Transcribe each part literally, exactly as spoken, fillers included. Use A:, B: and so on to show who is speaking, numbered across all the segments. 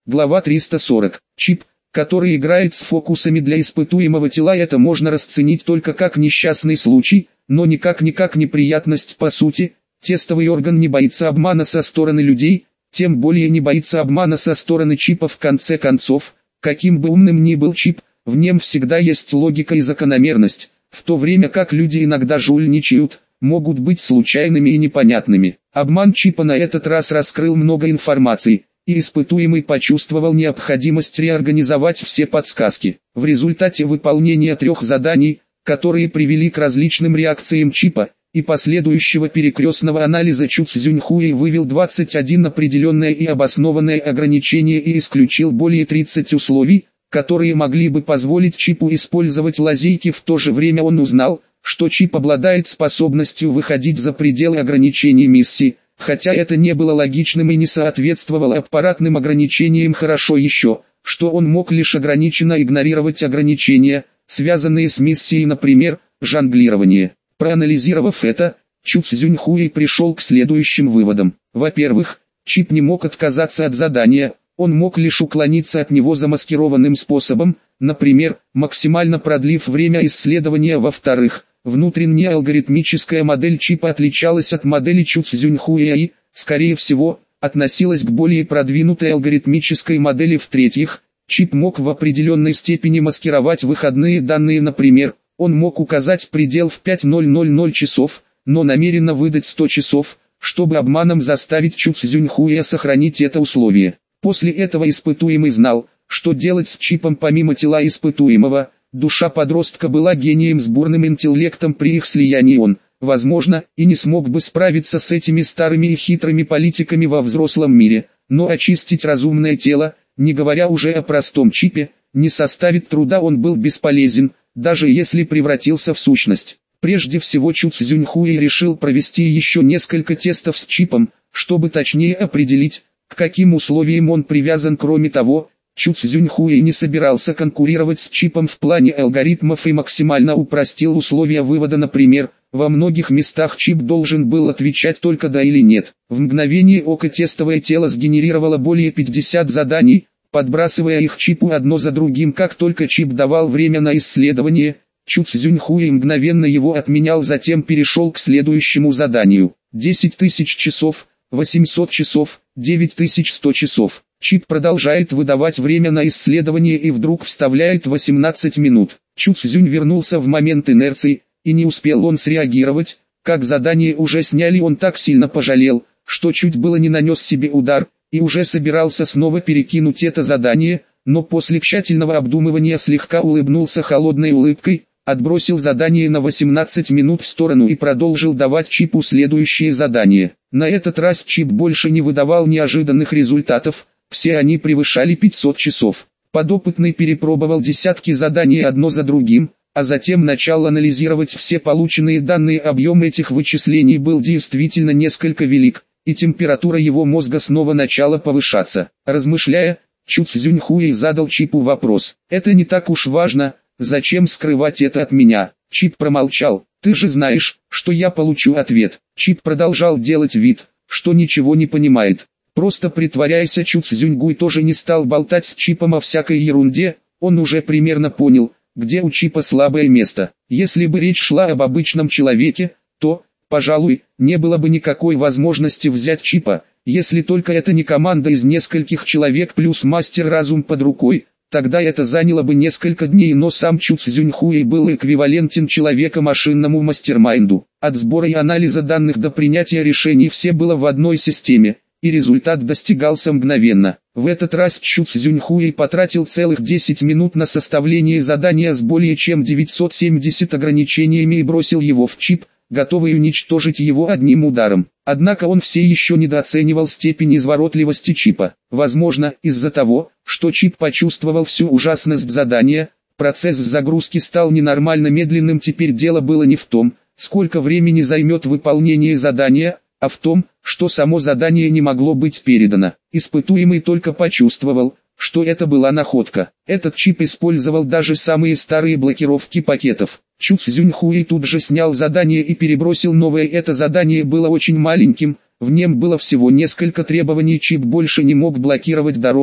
A: Глава триста сорок. Чип, который играет с фокусами для испытуемого тела, это можно расценить только как несчастный случай, но никак-никак неприятность по сути. Тестовый орган не боится обмана со стороны людей, тем более не боится обмана со стороны чипа. В конце концов, каким бы умным ни был чип, в нем всегда есть логика и закономерность, в то время как люди иногда жульничают, могут быть случайными и непонятными. Обман чипа на этот раз раскрыл много информации, и испытуемый почувствовал необходимость реорганизовать все подсказки. В результате выполнения трех заданий, которые привели к различным реакциям чипа, и последующего перекрестного анализа, Чу Цзюньхуэй вывел двадцать один определенное и обоснованное ограничение и исключил более тридцати условий, которые могли бы позволить чипу использовать лазейки. В то же время он узнал, что чип обладает способностью выходить за пределы ограничений миссии, хотя это не было логичным и не соответствовало аппаратным ограничениям. Хорошо еще, что он мог лишь ограниченно игнорировать ограничения, связанные с миссией, например, жонглирование. Проанализировав это, Чу Цзюньхуэй пришел к следующим выводам. Во-первых, чип не мог отказаться от задания, он мог лишь уклониться от него замаскированным способом, например, максимально продлив время исследования. Во-вторых, внутренняя алгоритмическая модель чипа отличалась от модели Чу Цзюньхуэя и, скорее всего, относилась к более продвинутой алгоритмической модели. В-третьих, чип мог в определенной степени маскировать выходные данные, например, он мог указать предел в пять ноль-ноль-ноль часов, но намеренно выдать сто часов, чтобы обманом заставить Чу Цзюньхуэя сохранить это условие. После этого испытуемый знал, что делать с чипом помимо тела испытуемого. Душа подростка была гением с бурным интеллектом. При их слиянии он, возможно, и не смог бы справиться с этими старыми и хитрыми политиками во взрослом мире, но очистить разумное тело, не говоря уже о простом чипе, не составит труда. Он был бесполезен, даже если превратился в сущность. Прежде всего Чу Цзюньхуэй решил провести еще несколько тестов с чипом, чтобы точнее определить, к каким условиям он привязан. Кроме того, Чу Цзюньхуэй не собирался конкурировать с чипом в плане алгоритмов и максимально упростил условия вывода. Например, во многих местах чип должен был отвечать только да или нет. В мгновение ока тестовое тело сгенерировало более пятидесяти заданий, подбрасывая их чипу одно за другим. Как только чип давал время на исследование, Чу Цзюньхуэй мгновенно его отменял, затем перешел к следующему заданию. десять тысяч часов, восемьсот часов, девять тысяч сто часов. Чип продолжает выдавать время на исследование и вдруг вставляет восемнадцать минут. Чу Цзюнь вернулся в момент инерции, и не успел он среагировать, как задание уже сняли. Он так сильно пожалел, что чуть было не нанес себе удар, и уже собирался снова перекинуть это задание, но после тщательного обдумывания слегка улыбнулся холодной улыбкой, отбросил задание на восемнадцать минут в сторону и продолжил давать чипу следующие задания. На этот раз чип больше не выдавал неожиданных результатов, все они превышали пятьсот часов. Подопытный перепробовал десятки заданий одно за другим, а затем начал анализировать все полученные данные. Объем этих вычислений был действительно несколько велик, и температура его мозга снова начала повышаться. Размышляя, Чу Цзюньхуэй задал чипу вопрос. «Это не так уж важно, зачем скрывать это от меня?» Чип промолчал. «Ты же знаешь, что я получу ответ». Чип продолжал делать вид, что ничего не понимает. «Просто притворяйся». Чу Цзюньгуй тоже не стал болтать с чипом о всякой ерунде, он уже примерно понял, где у чипа слабое место. Если бы речь шла об обычном человеке, то, пожалуй, не было бы никакой возможности взять чипа, если только это не команда из нескольких человек плюс мастер-разум под рукой, тогда это заняло бы несколько дней, но сам Чу Цзюньхуэй был эквивалентен человека-машинному мастермайнду. От сбора и анализа данных до принятия решений все было в одной системе, и результат достигался мгновенно. В этот раз Чу Цзюньхуэй потратил целых десять минут на составление задания с более чем девятьсот семьдесят ограничениями и бросил его в чип, готовый уничтожить его одним ударом. Однако он все еще недооценивал степень изворотливости чипа. Возможно, из-за того, что чип почувствовал всю ужасность задания, процесс загрузки стал ненормально медленным. Теперь дело было не в том, сколько времени займет выполнение задания, а в том, что само задание не могло быть передано. Испытуемый только почувствовал, что это была находка. Этот чип использовал даже самые старые блокировки пакетов. Чу Цзюньхуэй тут же снял задание и перебросил новое. Это задание было очень маленьким, в нем было всего несколько требований. Чип больше не мог блокировать дорогу,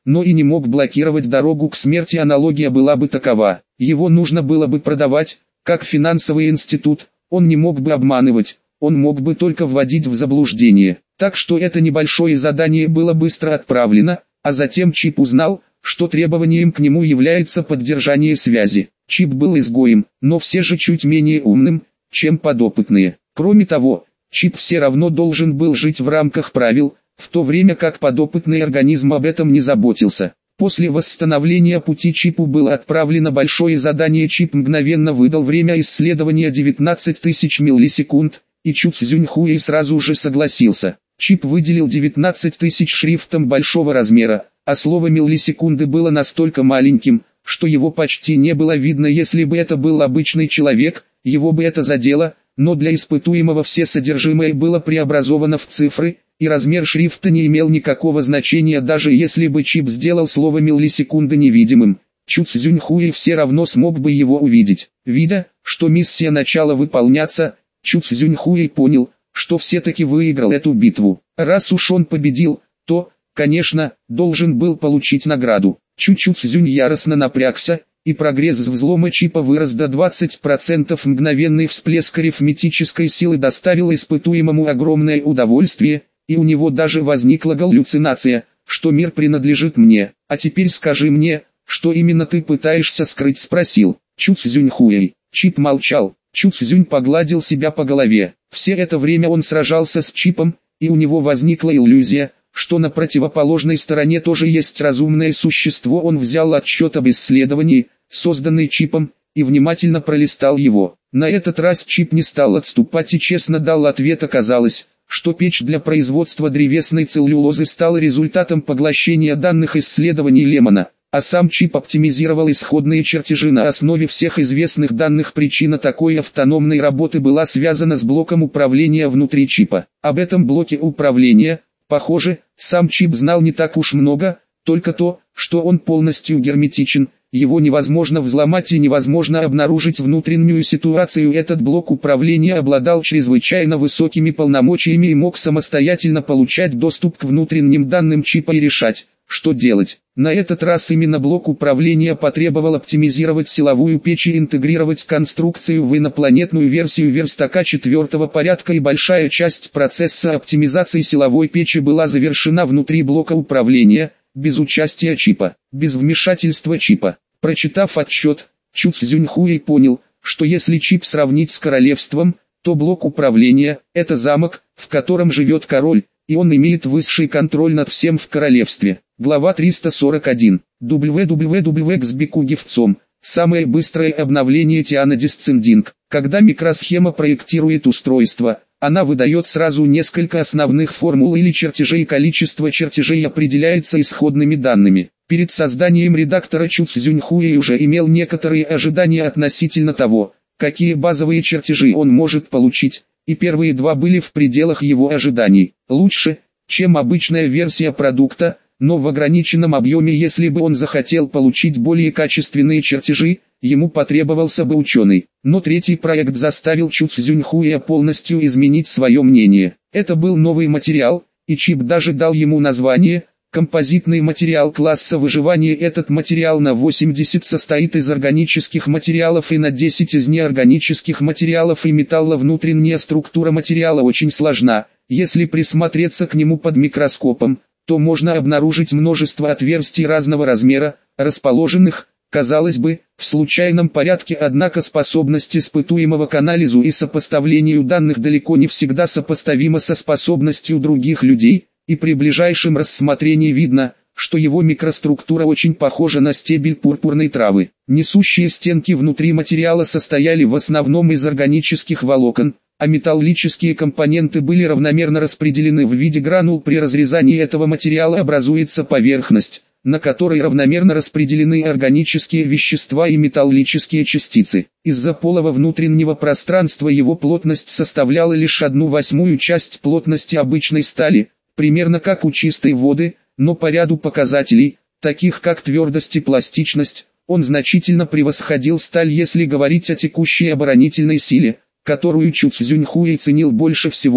A: но и не мог блокировать дорогу к смерти. Аналогия была бы такова: его нужно было бы продавать, как финансовый институт, он не мог бы обманывать, он мог бы только вводить в заблуждение. Так что это небольшое задание было быстро отправлено, а затем Чип узнал, что требованием к нему является поддержание связи. Чип был изгоем, но все же чуть менее умным, чем подопытные. Кроме того, Чип все равно должен был жить в рамках правил, в то время как подопытный организм об этом не заботился. После восстановления пути Чипу было отправлено большое задание. Чип мгновенно выдал время исследования девятнадцать тысяч миллисекунд, и Чу Цзюньхуэй сразу же согласился. Чип выделил девятнадцать тысяч шрифтом большого размера, а слово миллисекунды было настолько маленьким, что его почти не было видно. Если бы это был обычный человек, его бы это задело, но для испытуемого все содержимое было преобразовано в цифры, и размер шрифта не имел никакого значения. Даже если бы Чип сделал слово миллисекунды невидимым, Чу Цзюньхуэй все равно смог бы его увидеть. Видя, что миссия начала выполняться, Чу Цзюньхуэй понял, что все-таки выиграл эту битву. Раз уж он победил, то, конечно, должен был получить награду. Чу-Чу Цзюнь яростно напрягся, и прогресс взлома чипа вырос до двадцати процентов. Мгновенный всплеск арифметической силы доставил испытуемому огромное удовольствие, и у него даже возникла галлюцинация, что мир принадлежит мне. А теперь скажи мне, что именно ты пытаешься скрыть, спросил Чу Цзюньхуэй. Чип молчал. Чу Цзюнь погладил себя по голове. Все это время он сражался с Чипом, и у него возникла иллюзия, что на противоположной стороне тоже есть разумное существо. Он взял отчет об исследовании, созданный Чипом, и внимательно пролистал его. На этот раз Чип не стал отступать и честно дал ответ. Оказалось, что печь для производства древесной целлюлозы стала результатом поглощения данных исследований Лемона, а сам Чип оптимизировал исходные чертежи на основе всех известных данных. Причина такой автономной работы была связана с блоком управления внутри чипа. Об этом блоке управления, похоже, сам Чип знал не так уж много, только то, что он полностью герметичен, его невозможно взломать и невозможно обнаружить внутреннюю ситуацию. Этот блок управления обладал чрезвычайно высокими полномочиями и мог самостоятельно получать доступ к внутренним данным чипа и решать, что делать. На этот раз именно блок управления потребовал оптимизировать силовую печь и интегрировать конструкцию в инопланетную версию верстака четвертого порядка, и большая часть процесса оптимизации силовой печи была завершена внутри блока управления, без участия чипа, без вмешательства чипа. Прочитав отчет, Чу Цзюньхуэй понял, что если чип сравнить с королевством, то блок управления – это замок, в котором живет король, и он имеет высший контроль над всем в королевстве. Глава триста сорок один. дабл ю дабл ю дабл ю икс Бикугевцом. Самое быстрое обновление Тиана Дисцендинг. Когда микросхема проектирует устройство, она выдает сразу несколько основных формул или чертежей. Количество чертежей определяется исходными данными. Перед созданием редактора Чу Цзюньхуэй уже имел некоторые ожидания относительно того, какие базовые чертежи он может получить, и первые два были в пределах его ожиданий. Лучше, чем обычная версия продукта, но в ограниченном объеме. Если бы он захотел получить более качественные чертежи, ему потребовался бы ученый. Но третий проект заставил Чу Цзюньхуэя полностью изменить свое мнение. Это был новый материал, и Чип даже дал ему название – композитный материал класса выживания. Этот материал на восемьдесят состоит из органических материалов и на десять из неорганических материалов и металла. Внутренняя структура материала очень сложна. Если присмотреться к нему под микроскопом, то можно обнаружить множество отверстий разного размера, расположенных, казалось бы, в случайном порядке. Однако способность испытуемого к анализу и сопоставлению данных далеко не всегда сопоставима со способностью других людей, и при ближайшем рассмотрении видно, что его микроструктура очень похожа на стебель пурпурной травы. Несущие стенки внутри материала состояли в основном из органических волокон, а металлические компоненты были равномерно распределены в виде гранул. При разрезании этого материала образуется поверхность, на которой равномерно распределены органические вещества и металлические частицы. Из-за полого внутреннего пространства его плотность составляла лишь одну восьмую часть плотности обычной стали, примерно как у чистой воды, но по ряду показателей, таких как твердость и пластичность, он значительно превосходил сталь. Если говорить о текущей оборонительной силе, которую Чу Цзюньхуэй ценил больше всего,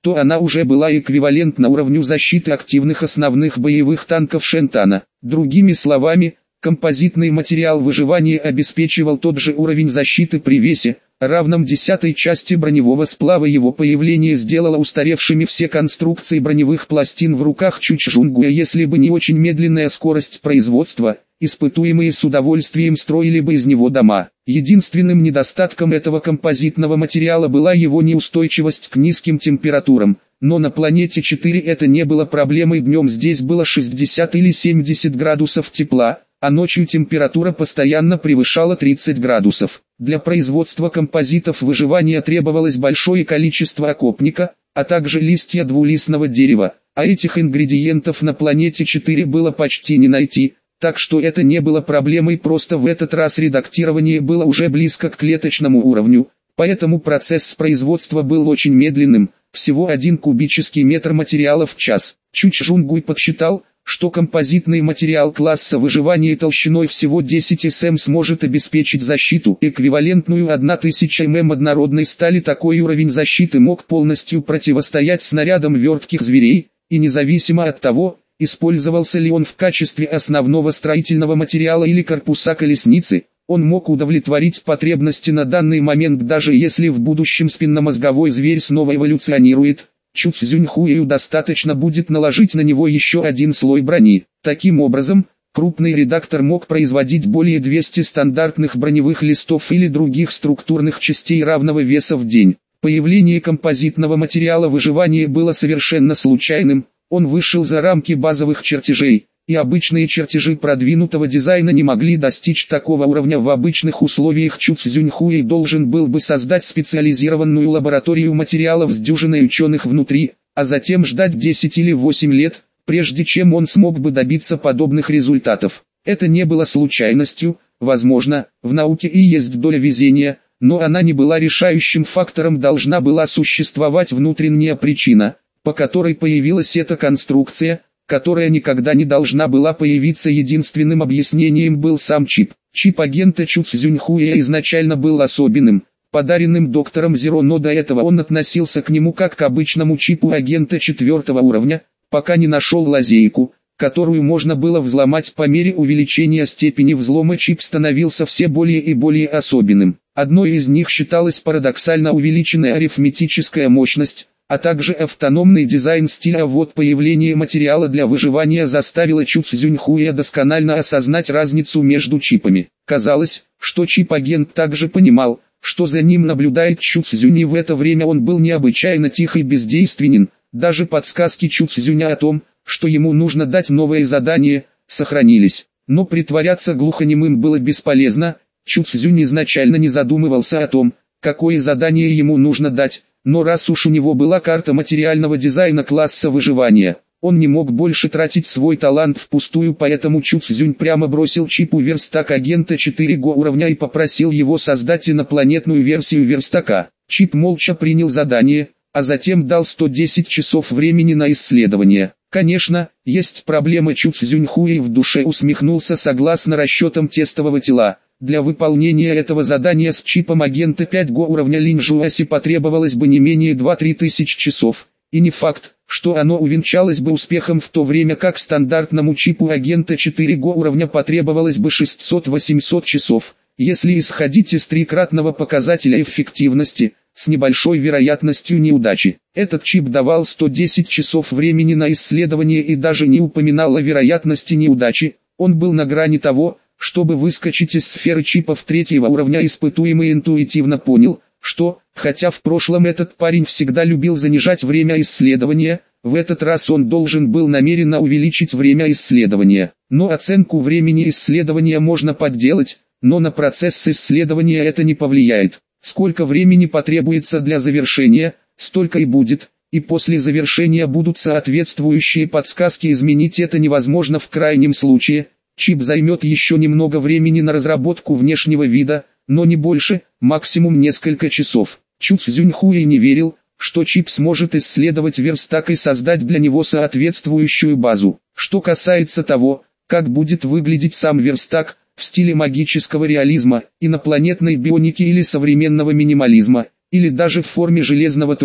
A: то она уже была эквивалентна уровню защиты активных основных боевых танков Шентана. Другими словами, композитный материал выживания обеспечивал тот же уровень защиты при весе, равном десятой части броневого сплава. Его появление сделало устаревшими все конструкции броневых пластин в руках Чучжунгуя. Если бы не очень медленная скорость производства, испытуемые с удовольствием строили бы из него дома. Единственным недостатком этого композитного материала была его неустойчивость к низким температурам, но на планете четыре это не было проблемой. Днем здесь было шестьдесят или семьдесят градусов тепла, а ночью температура постоянно превышала тридцать градусов. Для производства композитов выживания требовалось большое количество окопника, а также листья двулистного дерева, а этих ингредиентов на планете четыре было почти не найти, так что это не было проблемой. Просто в этот раз редактирование было уже близко к клеточному уровню, поэтому процесс производства был очень медленным, всего один кубический метр материала в час. Чучжунгуй подсчитал, что композитный материал класса выживания толщиной всего десять сантиметров сможет обеспечить защиту, эквивалентную тысяче миллиметров однородной стали. Такой уровень защиты мог полностью противостоять снарядам вертких зверей, и независимо от того, использовался ли он в качестве основного строительного материала или корпуса колесницы, он мог удовлетворить потребности на данный момент. Даже если в будущем спинномозговой зверь снова эволюционирует, Чуцзюньхуэю достаточно будет наложить на него еще один слой брони. Таким образом, крупный редактор мог производить более двухсот стандартных броневых листов или других структурных частей равного веса в день. Появление композитного материала выживания было совершенно случайным, он вышел за рамки базовых чертежей, и обычные чертежи продвинутого дизайна не могли достичь такого уровня в обычных условиях. Чуцзюньхуэй должен был бы создать специализированную лабораторию материалов с дюжиной ученых внутри, а затем ждать десять или восемь лет, прежде чем он смог бы добиться подобных результатов. Это не было случайностью, возможно, в науке и есть доля везения, но она не была решающим фактором. Должна была существовать внутренняя причина, по которой появилась эта конструкция, которая никогда не должна была появиться. Единственным объяснением был сам чип. Чип агента Чуцзюньхуэя изначально был особенным, подаренным доктором Зеро, но до этого он относился к нему как к обычному чипу агента четвертого уровня, пока не нашел лазейку, которую можно было взломать. По мере увеличения степени взлома чип становился все более и более особенным. Одной из них считалась парадоксально увеличенная арифметическая мощность, а также автономный дизайн стиля. А вот появление материала для выживания заставило Чуцзюньхуэя досконально осознать разницу между чипами. Казалось, что чип-агент также понимал, что за ним наблюдает Чуцзюнь, и в это время он был необычайно тих и бездейственен. Даже подсказки Чуцзюня о том, что ему нужно дать новое задание, сохранились. Но притворяться глухонемым было бесполезно. Чуцзюнь изначально не задумывался о том, какое задание ему нужно дать. Но раз уж у него была карта материального дизайна класса выживания, он не мог больше тратить свой талант впустую, поэтому Чуцзюнь прямо бросил чипу верстак агента четыре го уровня и попросил его создать инопланетную версию верстака. Чип молча принял задание, а затем дал сто десять часов времени на исследование. Конечно, есть проблема. Чуцзюньхуэй в душе усмехнулся. Согласно расчетам тестового тела, для выполнения этого задания с чипом агента пять го уровня Линжуаси потребовалось бы не менее двух-трёх тысяч часов, и не факт, что оно увенчалось бы успехом, в то время как стандартному чипу агента четыре го уровня потребовалось бы шестьсот-восемьсот часов. Если исходить из трикратного показателя эффективности, с небольшой вероятностью неудачи, этот чип давал сто десять часов времени на исследование и даже не упоминал о вероятности неудачи. Он был на грани того, чтобы выскочить из сферы чипов третьего уровня. Испытуемый интуитивно понял, что, хотя в прошлом этот парень всегда любил занижать время исследования, в этот раз он должен был намеренно увеличить время исследования. Но оценку времени исследования можно подделать, но на процесс исследования это не повлияет. Сколько времени потребуется для завершения, столько и будет, и после завершения будут соответствующие подсказки. Изменить это невозможно в крайнем случае. Чип займет еще немного времени на разработку внешнего вида, но не больше, максимум несколько часов. Чуцзюньхуэй не верил, что чип сможет исследовать верстак и создать для него соответствующую базу. Что касается того, как будет выглядеть сам верстак, в стиле магического реализма, инопланетной бионики или современного минимализма, или даже в форме железного трона,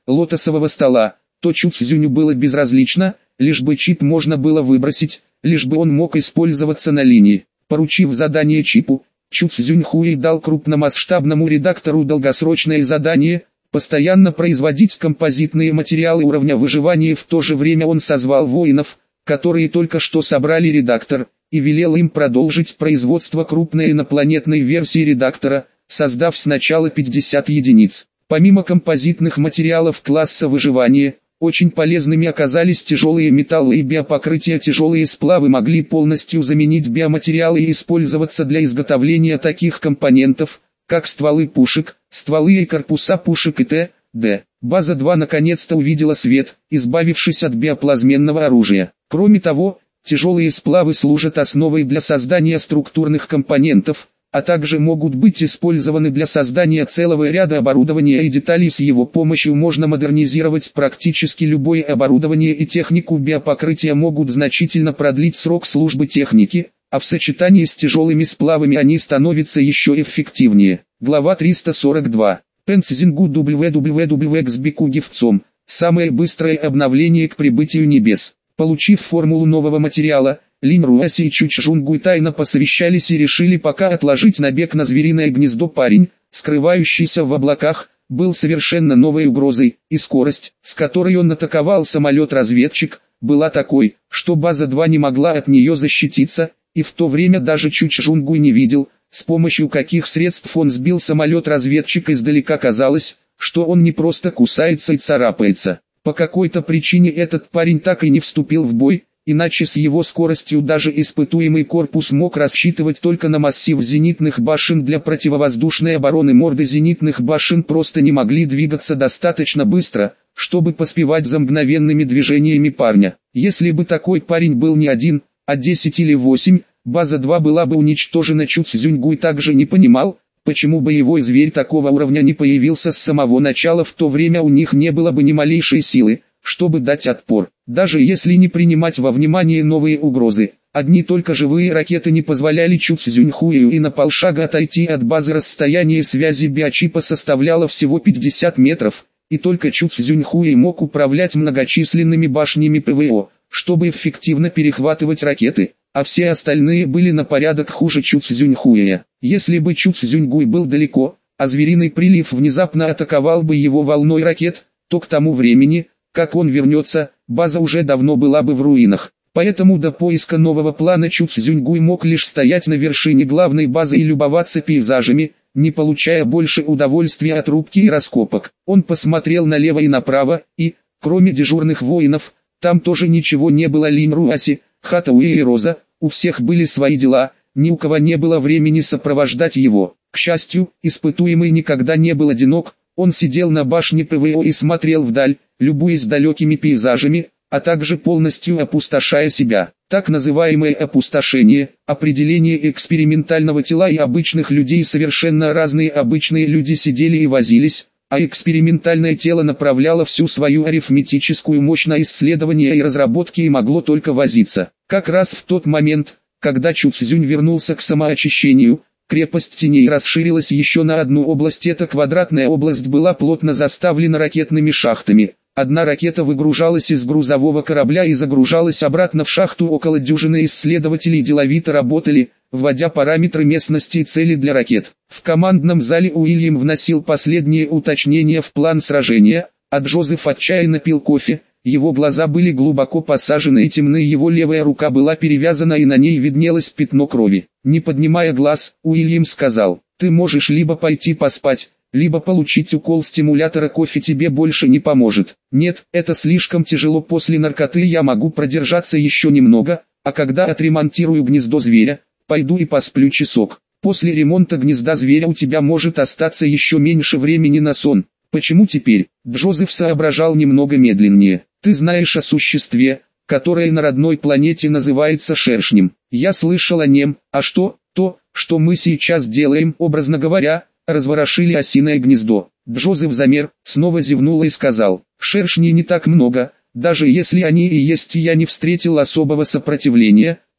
A: лотосового стола, то Чу Цзюню было безразлично, лишь бы чип можно было выбросить, лишь бы он мог использоваться на линии. Поручив задание чипу, Чу Цзюньхуэй дал крупномасштабному редактору долгосрочное задание – постоянно производить композитные материалы уровня выживания. В то же время он созвал воинов, которые только что собрали редактор, и велел им продолжить производство крупной инопланетной версии редактора, создав сначала пятьдесят единиц. Помимо композитных материалов класса выживания, очень полезными оказались тяжелые металлы и биопокрытия. Тяжелые сплавы могли полностью заменить биоматериалы и использоваться для изготовления таких компонентов, как стволы пушек, стволы и корпуса пушек и т.д. База два наконец-то увидела свет, избавившись от биоплазменного оружия. Кроме того, тяжелые сплавы служат основой для создания структурных компонентов, а также могут быть использованы для создания целого ряда оборудования и деталей. С его помощью можно модернизировать практически любое оборудование и технику. Биопокрытия могут значительно продлить срок службы техники, а в сочетании с тяжелыми сплавами они становятся еще эффективнее. Глава триста сорок два. Пенцзингу дабл ю дабл ю дабл ю икс Бику Гифцом. Самое быстрое обновление к прибытию небес. Получив формулу нового материала, Линь Руаси и Чучжунгуй тайно посовещались и решили пока отложить набег на звериное гнездо. Парень, скрывающийся в облаках, был совершенно новой угрозой, и скорость, с которой он атаковал самолет-разведчик, была такой, что база два не могла от нее защититься. И в то время даже Чучжунгуй не видел, с помощью каких средств он сбил самолет-разведчик. Издалека казалось, что он не просто кусается и царапается. По какой-то причине этот парень так и не вступил в бой, иначе с его скоростью даже испытуемый корпус мог рассчитывать только на массив зенитных башен для противовоздушной обороны. Морды зенитных башен просто не могли двигаться достаточно быстро, чтобы поспевать за мгновенными движениями парня. Если бы такой парень был не один, а десять или восемь, база два была бы уничтожена. Чу Цзюньгуй также не понимал, почему боевой зверь такого уровня не появился с самого начала. В то время у них не было бы ни малейшей силы, чтобы дать отпор. Даже если не принимать во внимание новые угрозы, одни только живые ракеты не позволяли Чу Цзюньхуэю и на полшага отойти от базы. Расстояние связи биочипа составляло всего пятьдесят метров, и только Чу Цзюньхуэй мог управлять многочисленными башнями ПВО, чтобы эффективно перехватывать ракеты, а все остальные были на порядок хуже Чу Цзюньхуэя. Если бы Чу Цзюньгуй был далеко, а звериный прилив внезапно атаковал бы его волной ракет, то к тому времени, как он вернется, база уже давно была бы в руинах. Поэтому до поиска нового плана Чу Цзюньгуй мог лишь стоять на вершине главной базы и любоваться пейзажами, не получая больше удовольствия от рубки и раскопок. Он посмотрел налево и направо, и, кроме дежурных воинов, там тоже ничего не было. Линь Руаси, Хатауи и Роза, у всех были свои дела, ни у кого не было времени сопровождать его. К счастью, испытуемый никогда не был одинок, он сидел на башне ПВО и смотрел вдаль, любуясь далекими пейзажами, а также полностью опустошая себя. Так называемое опустошение, определение экспериментального тела и обычных людей. Совершенно разные. Обычные люди сидели и возились, а экспериментальное тело направляло всю свою арифметическую мощь на исследования и разработки и могло только возиться. Как раз в тот момент, когда Чу Цзюнь вернулся к самоочищению, крепость теней расширилась еще на одну область. Эта квадратная область была плотно заставлена ракетными шахтами. Одна ракета выгружалась из грузового корабля и загружалась обратно в шахту. Около дюжины исследователей деловито работали, вводя параметры местности и цели для ракет. В командном зале Уильям вносил последние уточнения в план сражения, а Джозеф отчаянно пил кофе. Его глаза были глубоко посажены и темны, его левая рука была перевязана и на ней виднелось пятно крови. Не поднимая глаз, Уильям сказал: «Ты можешь либо пойти поспать, либо получить укол стимулятора. Кофе тебе больше не поможет». «Нет, это слишком тяжело. После наркоты я могу продержаться еще немного, а когда отремонтирую гнездо зверя, пойду и посплю часок. После ремонта гнезда зверя у тебя может остаться еще меньше времени на сон». «Почему теперь?» Джозеф соображал немного медленнее. «Ты знаешь о существе, которое на родной планете называется шершнем?» «Я слышал о нем. А что?» «То, что мы сейчас делаем, образно говоря, разворошили осиное гнездо». Джозеф замер, снова зевнул и сказал: «Шершней не так много, даже если они и есть, я не встретил особого сопротивления,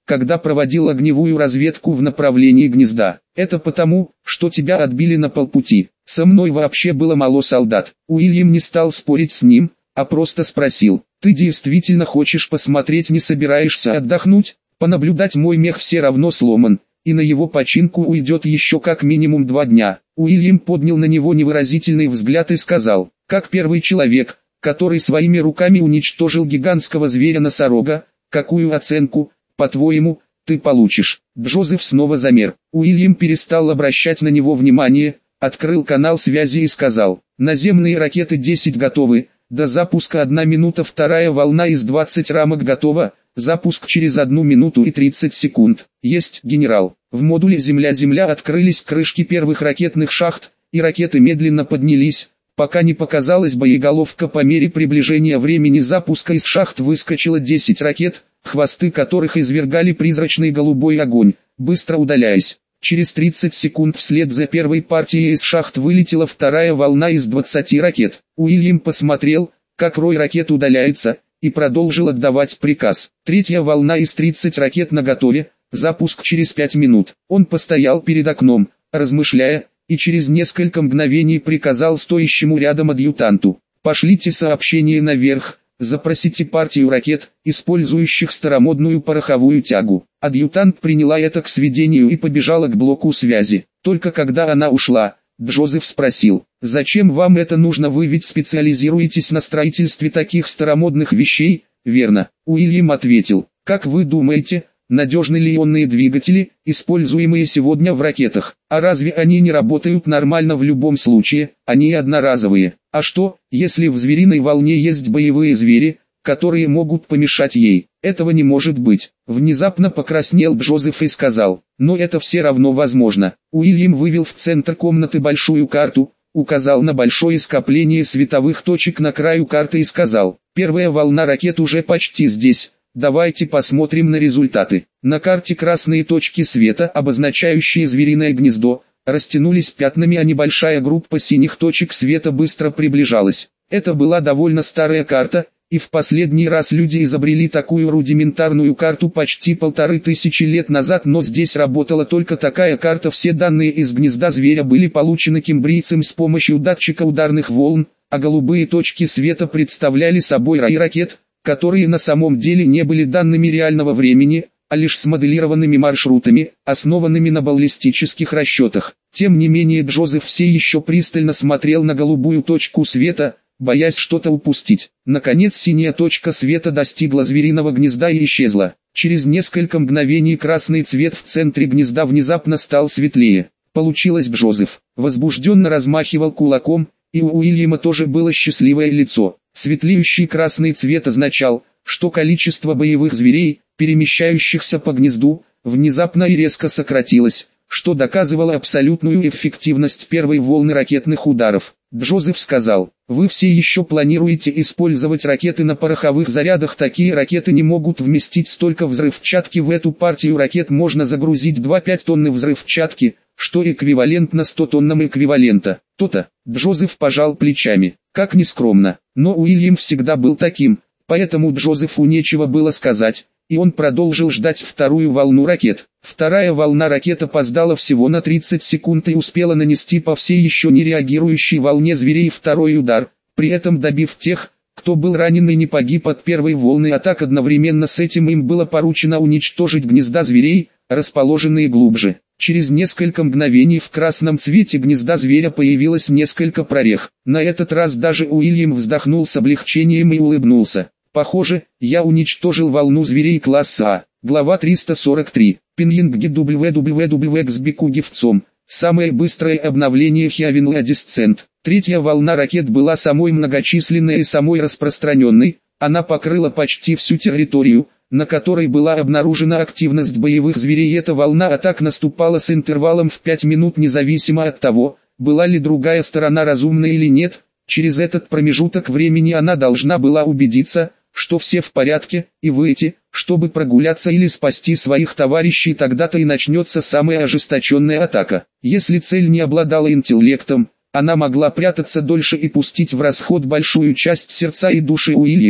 A: когда проводил огневую разведку в направлении гнезда. Это потому, что тебя отбили на полпути. Со мной вообще было мало солдат. Уильям не стал спорить с ним, а просто спросил: ты действительно хочешь посмотреть, не собираешься отдохнуть? Понаблюдать, мой мех все равно сломан, и на его починку уйдет еще как минимум два дня. Уильям поднял на него невыразительный взгляд и сказал: как первый человек, который своими руками уничтожил гигантского зверя-носорога, какую оценку, по-твоему, ты получишь? Джозеф снова замер. Уильям перестал обращать на него внимание, открыл канал связи и сказал: наземные ракеты десять готовы, до запуска одна минута, вторая волна из двадцати рамок готова, запуск через одну минуту и тридцать секунд. Есть, генерал. В модуле Земля-Земля открылись крышки первых ракетных шахт, и ракеты медленно поднялись, пока не показалась боеголовка. По мере приближения времени запуска из шахт выскочило десять ракет, хвосты которых извергали призрачный голубой огонь, быстро удаляясь. Через тридцать секунд вслед за первой партией из шахт вылетела вторая волна из двадцати ракет. Уильям посмотрел, как рой ракет удаляется, и продолжил отдавать приказ. Третья волна из тридцати ракет наготове, запуск через пять минут. Он постоял перед окном, размышляя, и через несколько мгновений приказал стоящему рядом адъютанту: пошлите сообщение наверх, запросите партию ракет, использующих старомодную пороховую тягу. Адъютант приняла это к сведению и побежала к блоку связи. Только когда она ушла, Джозеф спросил: зачем вам это нужно? Вы ведь специализируетесь на строительстве таких старомодных вещей, верно? Уильям ответил: как вы думаете, надежны ли ионные двигатели, используемые сегодня в ракетах? А разве они не работают нормально в любом случае? Они одноразовые. А что, если в звериной волне есть боевые звери, которые могут помешать ей? Этого не может быть. Внезапно покраснел Джозеф и сказал: но это все равно возможно. Уильям вывел в центр комнаты большую карту, указал на большое скопление световых точек на краю карты и сказал: первая волна ракет уже почти здесь. Давайте посмотрим на результаты. На карте красные точки света, обозначающие звериное гнездо, растянулись пятнами, а небольшая группа синих точек света быстро приближалась. Это была довольно старая карта, и в последний раз люди изобрели такую рудиментарную карту почти полторы тысячи лет назад, но здесь работала только такая карта. Все данные из гнезда зверя были получены кембрийцем с помощью датчика ударных волн, а голубые точки света представляли собой раи ракет, которые на самом деле не были данными реального времени, а лишь смоделированными маршрутами, основанными на баллистических расчетах. Тем не менее Джозеф все еще пристально смотрел на голубую точку света, боясь что-то упустить. Наконец синяя точка света достигла звериного гнезда и исчезла. Через несколько мгновений красный цвет в центре гнезда внезапно стал светлее. Получилось. Джозеф возбужденно размахивал кулаком, и у Уильяма тоже было счастливое лицо. Светлеющий красный цвет означал, что количество боевых зверей, перемещающихся по гнезду, внезапно и резко сократилось, что доказывало абсолютную эффективность первой волны ракетных ударов. Джозеф сказал: вы все еще планируете использовать ракеты на пороховых зарядах? Такие ракеты не могут вместить столько взрывчатки. В эту партию ракет можно загрузить две целых пять тонны взрывчатки, что эквивалентно ста тоннам эквивалента. То-то. Джозеф пожал плечами. Как ни скромно, но Уильям всегда был таким, поэтому Джозефу нечего было сказать, и он продолжил ждать вторую волну ракет. Вторая волна ракет опоздала всего на тридцать секунд и успела нанести по всей еще не реагирующей волне зверей второй удар, при этом добив тех, кто был ранен и не погиб от первой волны атак. Одновременно с этим им было поручено уничтожить гнезда зверей, расположенные глубже. Через несколько мгновений в красном цвете гнезда зверя появилось несколько прорех. На этот раз даже Уильям вздохнул с облегчением и улыбнулся. Похоже, я уничтожил волну зверей класса А. Глава триста сорок три. Пиньинги дабл ю дабл ю дабл ю экс Бику Гифцом. Самое быстрое обновление Хиавинла Descent. Третья волна ракет была самой многочисленной и самой распространенной. Она покрыла почти всю территорию, на которой была обнаружена активность боевых зверей. Эта волна атак наступала с интервалом в пять минут независимо от того, была ли другая сторона разумна или нет. Через этот промежуток времени она должна была убедиться, что все в порядке, и выйти, чтобы прогуляться или спасти своих товарищей. Тогда-то и начнется самая ожесточенная атака. Если цель не обладала интеллектом, она могла прятаться дольше и пустить в расход большую часть сердца и души Уильяма,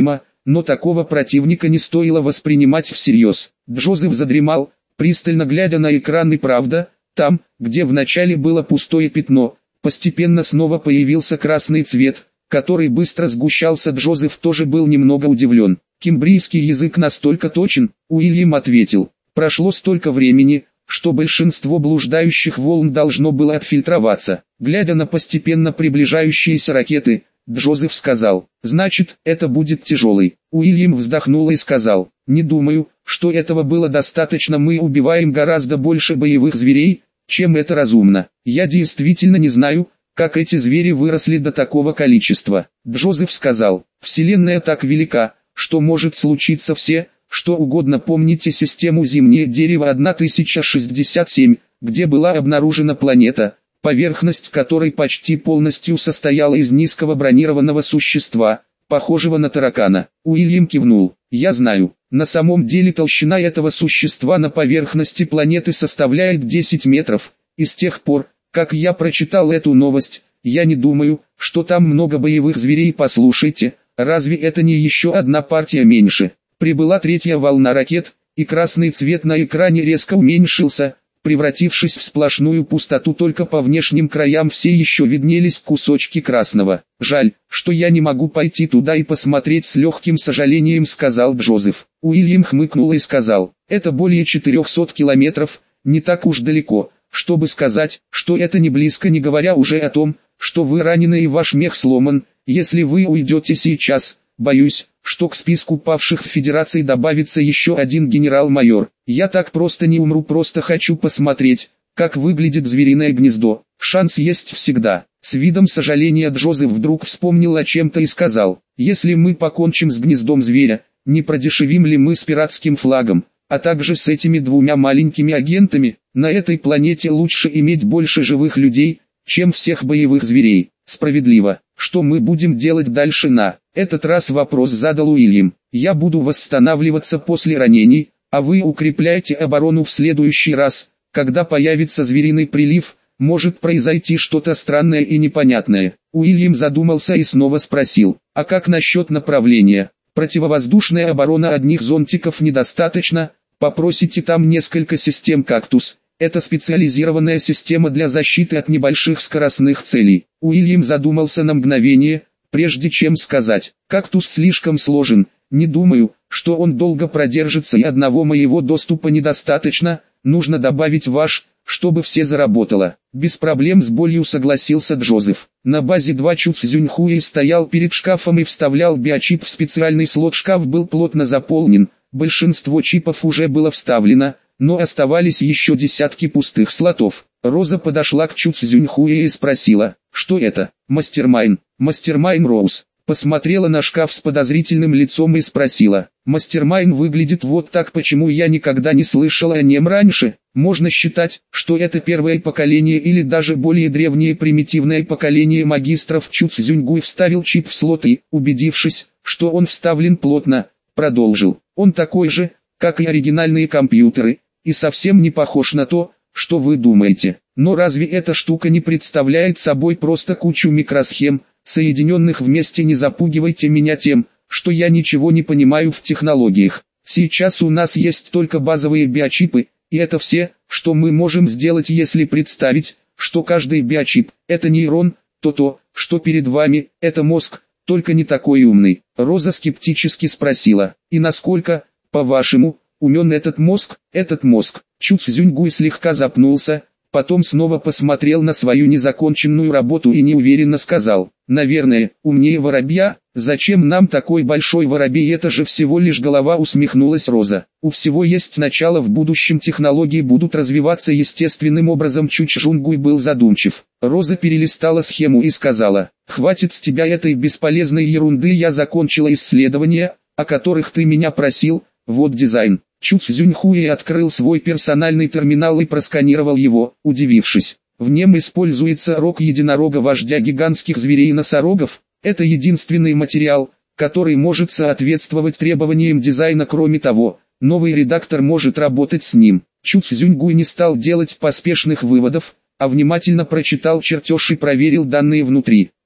A: но такого противника не стоило воспринимать всерьез. Джозеф задремал, пристально глядя на экран, и правда, там, где вначале было пустое пятно, постепенно снова появился красный цвет, который быстро сгущался. Джозеф тоже был немного удивлен. «Кембрийский язык настолько точен», — Уильям ответил. «Прошло столько времени, что большинство блуждающих волн должно было отфильтроваться». Глядя на постепенно приближающиеся ракеты, Джозеф сказал: «Значит, это будет тяжелый». Уильям вздохнул и сказал: «Не думаю, что этого было достаточно. Мы убиваем гораздо больше боевых зверей, чем это разумно. Я действительно не знаю, как эти звери выросли до такого количества». Джозеф сказал: «Вселенная так велика, что может случиться все, что угодно. Помните систему «Зимнее дерево» тысяча шестьдесят семь, где была обнаружена планета, поверхность которой почти полностью состояла из низкого бронированного существа, похожего на таракана?» Уильям кивнул. «Я знаю. На самом деле толщина этого существа на поверхности планеты составляет десять метров, и с тех пор, как я прочитал эту новость, я не думаю, что там много боевых зверей. Послушайте, разве это не еще одна партия меньше?» Прибыла третья волна ракет, и красный цвет на экране резко уменьшился, превратившись в сплошную пустоту. Только по внешним краям все еще виднелись кусочки красного. «Жаль, что я не могу пойти туда и посмотреть», — с легким сожалением сказал Джозеф. Уильям хмыкнул и сказал: «Это более четырехсот километров, не так уж далеко, чтобы сказать, что это не близко, не говоря уже о том, что вы ранены и ваш мех сломан. Если вы уйдете сейчас, боюсь, что к списку павших в Федерации добавится еще один генерал-майор. Я так просто не умру, просто хочу посмотреть, как выглядит звериное гнездо. Шанс есть всегда». С видом сожаления Джозеф вдруг вспомнил о чем-то и сказал: «Если мы покончим с гнездом зверя, не продешевим ли мы с пиратским флагом, а также с этими двумя маленькими агентами? На этой планете лучше иметь больше живых людей, чем всех боевых зверей». «Справедливо. Что мы будем делать дальше?» На этот раз вопрос задал Уильям. «Я буду восстанавливаться после ранений, а вы укрепляйте оборону. В следующий раз, когда появится звериный прилив, может произойти что-то странное и непонятное». Уильям задумался и снова спросил: «А как насчет направления? Противовоздушная оборона одних зонтиков недостаточно, попросите там несколько систем «Кактус». Это специализированная система для защиты от небольших скоростных целей». Уильям задумался на мгновение, прежде чем сказать: «Кактус слишком сложен, не думаю, что он долго продержится, и одного моего доступа недостаточно, нужно добавить ваш, чтобы все заработало». «Без проблем», — с болью согласился Джозеф. На базе два Чу Цзюньхуэй стоял перед шкафом и вставлял биочип в специальный слот. Шкаф был плотно заполнен, большинство чипов уже было вставлено, но оставались еще десятки пустых слотов. Роза подошла к Чу Цзюньхуэ и спросила: «Что это?» «Мастермайн, Мастермайн Роуз». Посмотрела на шкаф с подозрительным лицом и спросила: «Мастермайн выглядит вот так, почему я никогда не слышала о нем раньше? Можно считать, что это первое поколение или даже более древнее примитивное поколение магистров». Чу Цзюньгуй вставил чип в слот и, убедившись, что он вставлен плотно, продолжил: «Он такой же, как и оригинальные компьютеры, и совсем не похож на то, что вы думаете. Но разве эта штука не представляет собой просто кучу микросхем, соединенных вместе?» «Не запугивайте меня тем, что я ничего не понимаю в технологиях. Сейчас у нас есть только базовые биочипы, и это все, что мы можем сделать. Если представить, что каждый биочип – это нейрон, то то, что перед вами – это мозг, только не такой умный». Роза скептически спросила: «И насколько, по-вашему, умен этот мозг?» «Этот мозг». Чу Цзюньгуй слегка запнулся, потом снова посмотрел на свою незаконченную работу и неуверенно сказал: «Наверное, умнее воробья. Зачем нам такой большой воробей? Это же всего лишь голова», — усмехнулась Роза. «У всего есть начало, в будущем технологии будут развиваться естественным образом». Чу Цзюньгуй был задумчив. Роза перелистала схему и сказала: «Хватит с тебя этой бесполезной ерунды, я закончила исследования, о которых ты меня просил, вот дизайн». Чу Цзюньхуэй открыл свой персональный терминал и просканировал его, удивившись. В нем используется рог единорога, вождя гигантских зверей-носорогов. Это единственный материал, который может соответствовать требованиям дизайна. Кроме того, новый редактор может работать с ним. Чу Цзюньгуй не стал делать поспешных выводов, а внимательно прочитал чертеж и проверил данные внутри.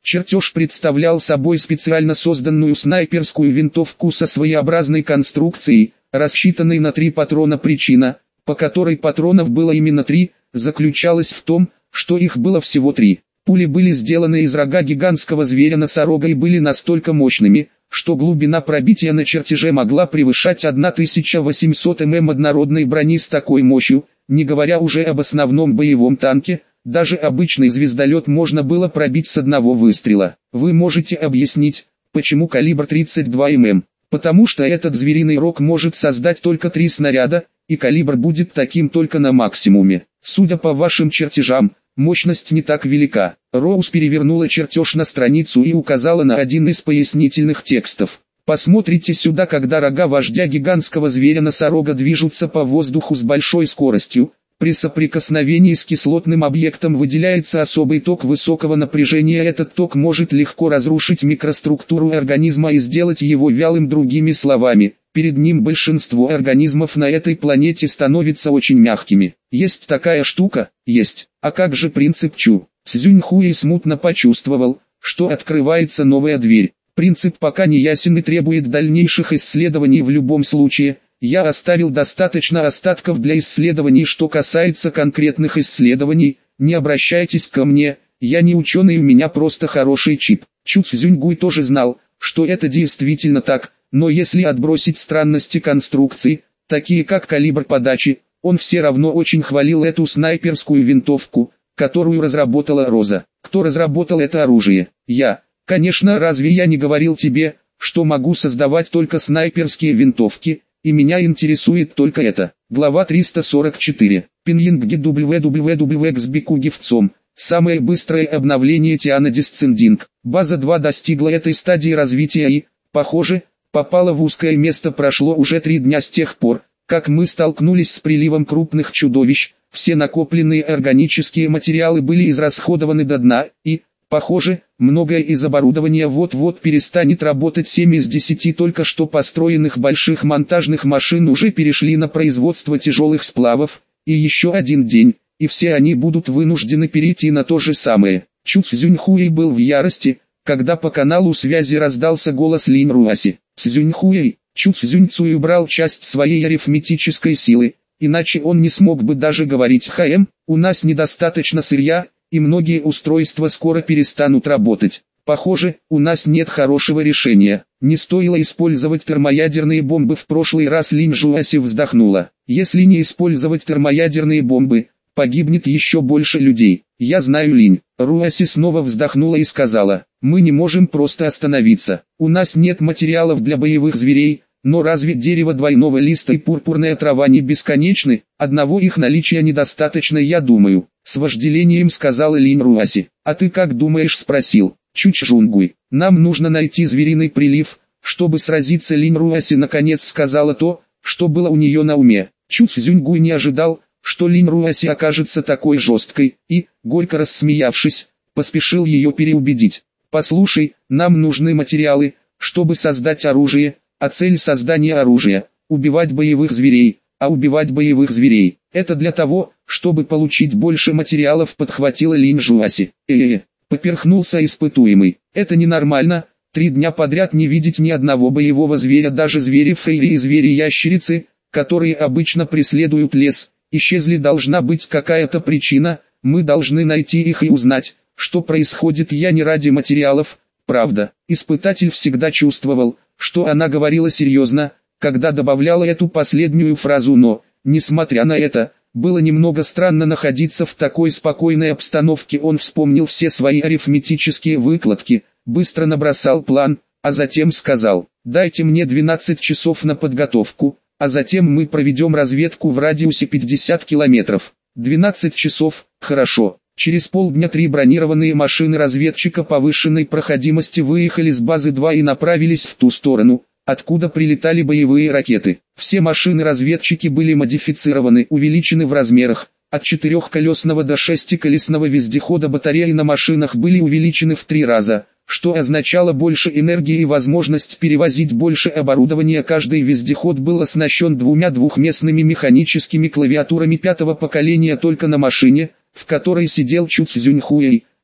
A: Чертеж представлял собой специально созданную снайперскую винтовку со своеобразной конструкцией, рассчитанной на три патрона. Причина, по которой патронов было именно три, заключалась в том, что их было всего три. Пули были сделаны из рога гигантского зверя-носорога и были настолько мощными, что глубина пробития на чертеже могла превышать тысячу восемьсот миллиметров однородной брони. С такой мощью, не говоря уже об основном боевом танке, даже обычный звездолет можно было пробить с одного выстрела. Вы можете объяснить, почему калибр тридцать два миллиметра? Потому что этот звериный рог может создать только три снаряда, и калибр будет таким только на максимуме. Судя по вашим чертежам, мощность не так велика. Роуз перевернула чертеж на страницу и указала на один из пояснительных текстов. Посмотрите сюда, когда рога вождя гигантского зверя-носорога движутся по воздуху с большой скоростью, при соприкосновении с кислотным объектом выделяется особый ток высокого напряжения. Этот ток может легко разрушить микроструктуру организма и сделать его вялым. Другими словами, перед ним большинство организмов на этой планете становятся очень мягкими. Есть такая штука? Есть. А как же принцип Чу? Цзюньхуэй смутно почувствовал, что открывается новая дверь. Принцип пока не ясен и требует дальнейших исследований. В любом случае, я оставил достаточно остатков для исследований. Что касается конкретных исследований, не обращайтесь ко мне, я не ученый, у меня просто хороший чип. Чу Цзюньгуй тоже знал, что это действительно так, но если отбросить странности конструкции, такие как калибр подачи, он все равно очень хвалил эту снайперскую винтовку, которую разработала Роза. Кто разработал это оружие? Я. Конечно, разве я не говорил тебе, что могу создавать только снайперские винтовки, и меня интересует только это. Глава триста сорок четыре. Пиньинги дабл ю дабл ю дабл ю экс Бикугивцом. Самое быстрое обновление Тиана Дисцендинг. База два достигла этой стадии развития и, похоже, попала в узкое место. Прошло уже три дня с тех пор, как мы столкнулись с приливом крупных чудовищ. Все накопленные органические материалы были израсходованы до дна, и, похоже, многое из оборудования вот-вот перестанет работать. семь из десяти только что построенных больших монтажных машин уже перешли на производство тяжелых сплавов, и еще один день, и все они будут вынуждены перейти на то же самое. Чу Цзюньхуэй был в ярости, когда по каналу связи раздался голос Линь Руаси. Цзюньхуэй, Чу Цзюньцуй убрал часть своей арифметической силы, иначе он не смог бы даже говорить. ХМ, у нас недостаточно сырья, и многие устройства скоро перестанут работать. Похоже, у нас нет хорошего решения. Не стоило использовать термоядерные бомбы. В прошлый раз Линь Жуаси вздохнула. Если не использовать термоядерные бомбы, погибнет еще больше людей. Я знаю, Линь. Руаси снова вздохнула и сказала, мы не можем просто остановиться. У нас нет материалов для боевых зверей, но разве дерево двойного листа и пурпурная трава не бесконечны? Одного их наличия недостаточно, я думаю. С вожделением сказала Линь Руаси. А ты как думаешь, спросил Чу Чжунгуй. Нам нужно найти звериный прилив, чтобы сразиться. Линь Руаси наконец сказала то, что было у нее на уме. Чу Цзюньгуй не ожидал, что Линь Руаси окажется такой жесткой, и, горько рассмеявшись, поспешил ее переубедить. Послушай, нам нужны материалы, чтобы создать оружие, а цель создания оружия – убивать боевых зверей, а убивать боевых зверей – это для того, чтобы получить больше материалов, подхватила Линь Жуаси. Э-э-э, поперхнулся испытуемый, это ненормально, три дня подряд не видеть ни одного боевого зверя, даже звери фейри и звери-ящерицы, которые обычно преследуют лес, исчезли. Должна быть какая-то причина, мы должны найти их и узнать, что происходит. Я не ради материалов, правда. Испытатель всегда чувствовал, что она говорила серьезно, когда добавляла эту последнюю фразу, но, несмотря на это, было немного странно находиться в такой спокойной обстановке. Он вспомнил все свои арифметические выкладки, быстро набросал план, а затем сказал, дайте мне двенадцать часов на подготовку, а затем мы проведем разведку в радиусе пятьдесят километров. двенадцать часов, хорошо. Через полдня три бронированные машины разведчика повышенной проходимости выехали с базы два и направились в ту сторону, откуда прилетали боевые ракеты. Все машины-разведчики были модифицированы, увеличены в размерах, от четырехколесного до шестиколесного вездехода. Батареи на машинах были увеличены в три раза, что означало больше энергии и возможность перевозить больше оборудования. Каждый вездеход был оснащен двумя двухместными механическими клавиатурами пятого поколения. Только на машине, в которой сидел Чу Цзюньхуэй,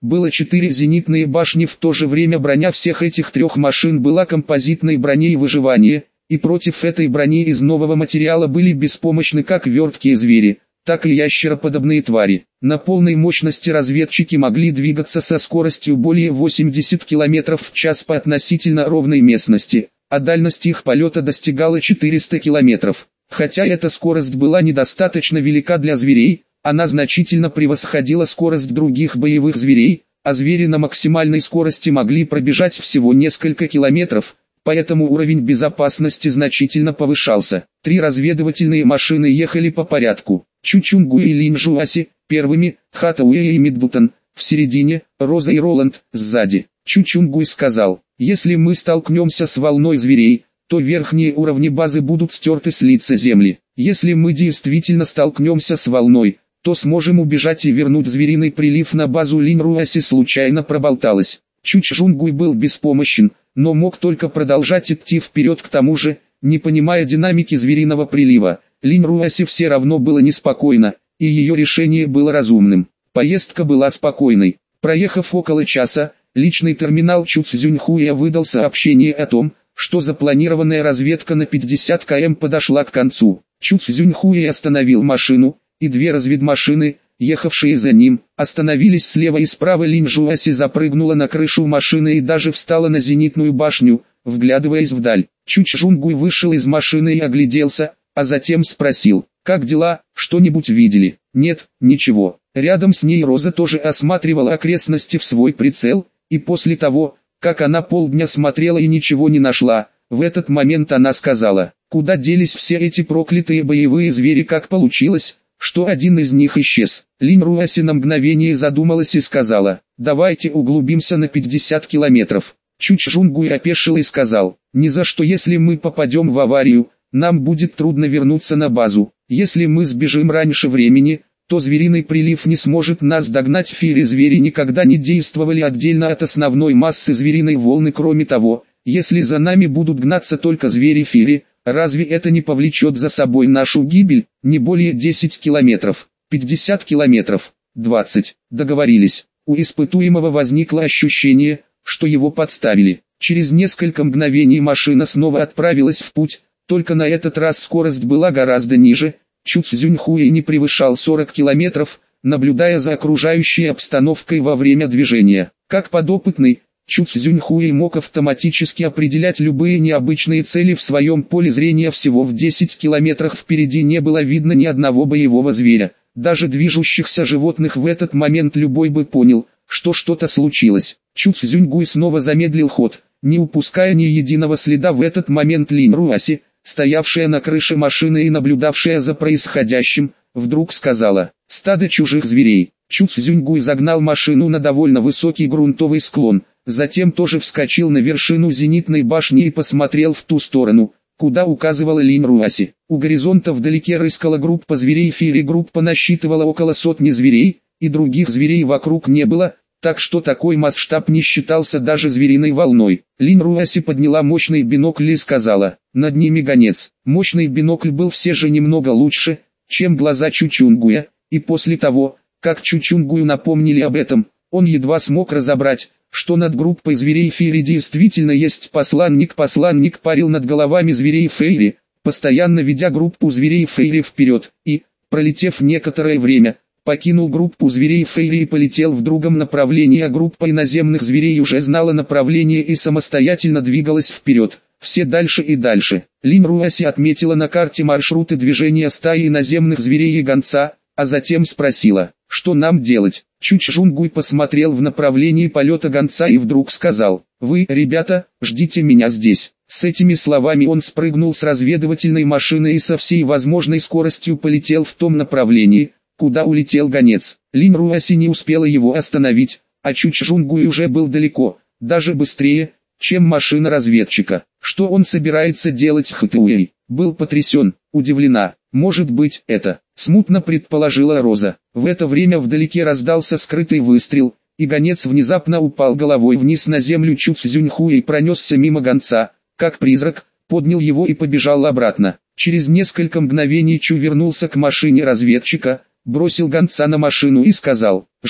A: было четыре зенитные башни. В то же время броня всех этих трех машин была композитной броней выживания, и против этой брони из нового материала были беспомощны как верткие звери, так и ящероподобные твари. На полной мощности разведчики могли двигаться со скоростью более восьмидесяти километров в час по относительно ровной местности, а дальность их полета достигала четырёхсот километров. Хотя эта скорость была недостаточно велика для зверей, она значительно превосходила скорость других боевых зверей, а звери на максимальной скорости могли пробежать всего несколько километров, поэтому уровень безопасности значительно повышался. Три разведывательные машины ехали по порядку. Чучунгуй и Линжуаси первыми, Хатауэй и Миддлтон в середине, Роза и Роланд сзади. Чучунгуй сказал: «Если мы столкнемся с волной зверей, то верхние уровни базы будут стерты с лица земли. Если мы действительно столкнемся с волной, то сможем убежать и вернуть звериный прилив на базу». Линруаси случайно проболталась. Чучунгуй был беспомощен, но мог только продолжать идти вперед. К тому же, не понимая динамики звериного прилива, Линруаси все равно было неспокойно, и ее решение было разумным. Поездка была спокойной. Проехав около часа, личный терминал Чуцзюньхуя выдал сообщение о том, что запланированная разведка на пятьдесят километров подошла к концу. Чуцзюньхуя остановил машину, и две разведмашины, ехавшие за ним, остановились слева и справа. Линжуаси запрыгнула на крышу машины и даже встала на зенитную башню, вглядываясь вдаль. Чучунгуй вышел из машины и огляделся, а затем спросил: «Как дела, что-нибудь видели?» «Нет, ничего». Рядом с ней Роза тоже осматривала окрестности в свой прицел, и после того, как она полдня смотрела и ничего не нашла, в этот момент она сказала: «Куда делись все эти проклятые боевые звери? Как получилось, что один из них исчез?» Линруаси на мгновение задумалась и сказала: «Давайте углубимся на пятьдесят километров». Чучунгуй опешил и сказал: «Ни за что. Если мы попадем в аварию, нам будет трудно вернуться на базу. Если мы сбежим раньше времени, то звериный прилив не сможет нас догнать». Фири-звери никогда не действовали отдельно от основной массы звериной волны. Кроме того, если за нами будут гнаться только звери-фири, разве это не повлечет за собой нашу гибель? Не более десяти километров, пятьдесят километров, двадцать. Договорились. У испытуемого возникло ощущение, что его подставили. Через несколько мгновений машина снова отправилась в путь, только на этот раз скорость была гораздо ниже. Чуцзюньхуэй не превышал сорок километров, наблюдая за окружающей обстановкой во время движения. Как подопытный, Чуцзюньхуэй мог автоматически определять любые необычные цели в своем поле зрения. Всего в десяти километрах впереди не было видно ни одного боевого зверя, даже движущихся животных. В этот момент любой бы понял, что что-то случилось. Чуцзюньгуй снова замедлил ход, не упуская ни единого следа. В этот момент Линруаси, стоявшая на крыше машины и наблюдавшая за происходящим, вдруг сказала: «Стадо чужих зверей». Чуцзюньгуй загнал машину на довольно высокий грунтовый склон, затем тоже вскочил на вершину зенитной башни и посмотрел в ту сторону, куда указывала Линруаси. У горизонта вдалеке рыскала группа зверей. Фири-группа насчитывала около сотни зверей, и других зверей вокруг не было, так что такой масштаб не считался даже звериной волной. Линруаси подняла мощный бинокль и сказала: «Над ними гонец». Мощный бинокль был все же немного лучше, чем глаза Чучунгуя, и после того, как Чучунгую напомнили об этом, он едва смог разобрать, что над группой зверей Фейри действительно есть посланник. Посланник парил над головами зверей Фейри, постоянно ведя группу зверей Фейри вперед, и, пролетев некоторое время, покинул группу зверей Фейри и полетел в другом направлении, а группа иноземных зверей уже знала направление и самостоятельно двигалась вперед, все дальше и дальше. Линруаси отметила на карте маршруты движения стаи иноземных зверей и гонца, а затем спросила: «Что нам делать?» Чучунгуй посмотрел в направлении полета гонца и вдруг сказал: «Вы, ребята, ждите меня здесь». С этими словами он спрыгнул с разведывательной машины и со всей возможной скоростью полетел в том направлении, куда улетел гонец. Линруаси не успела его остановить, а Чучунгуй уже был далеко, даже быстрее, чем машина разведчика. Что он собирается делать? Хатауэй был потрясен, удивлена. «Может быть, это?» — смутно предположила Роза. В это время вдалеке раздался скрытый выстрел, и гонец внезапно упал головой вниз на землю. Чуцзюньхуэй пронесся мимо гонца, как призрак, поднял его и побежал обратно. Через несколько мгновений Чу вернулся к машине разведчика, бросил гонца на машину и сказал: «Жив».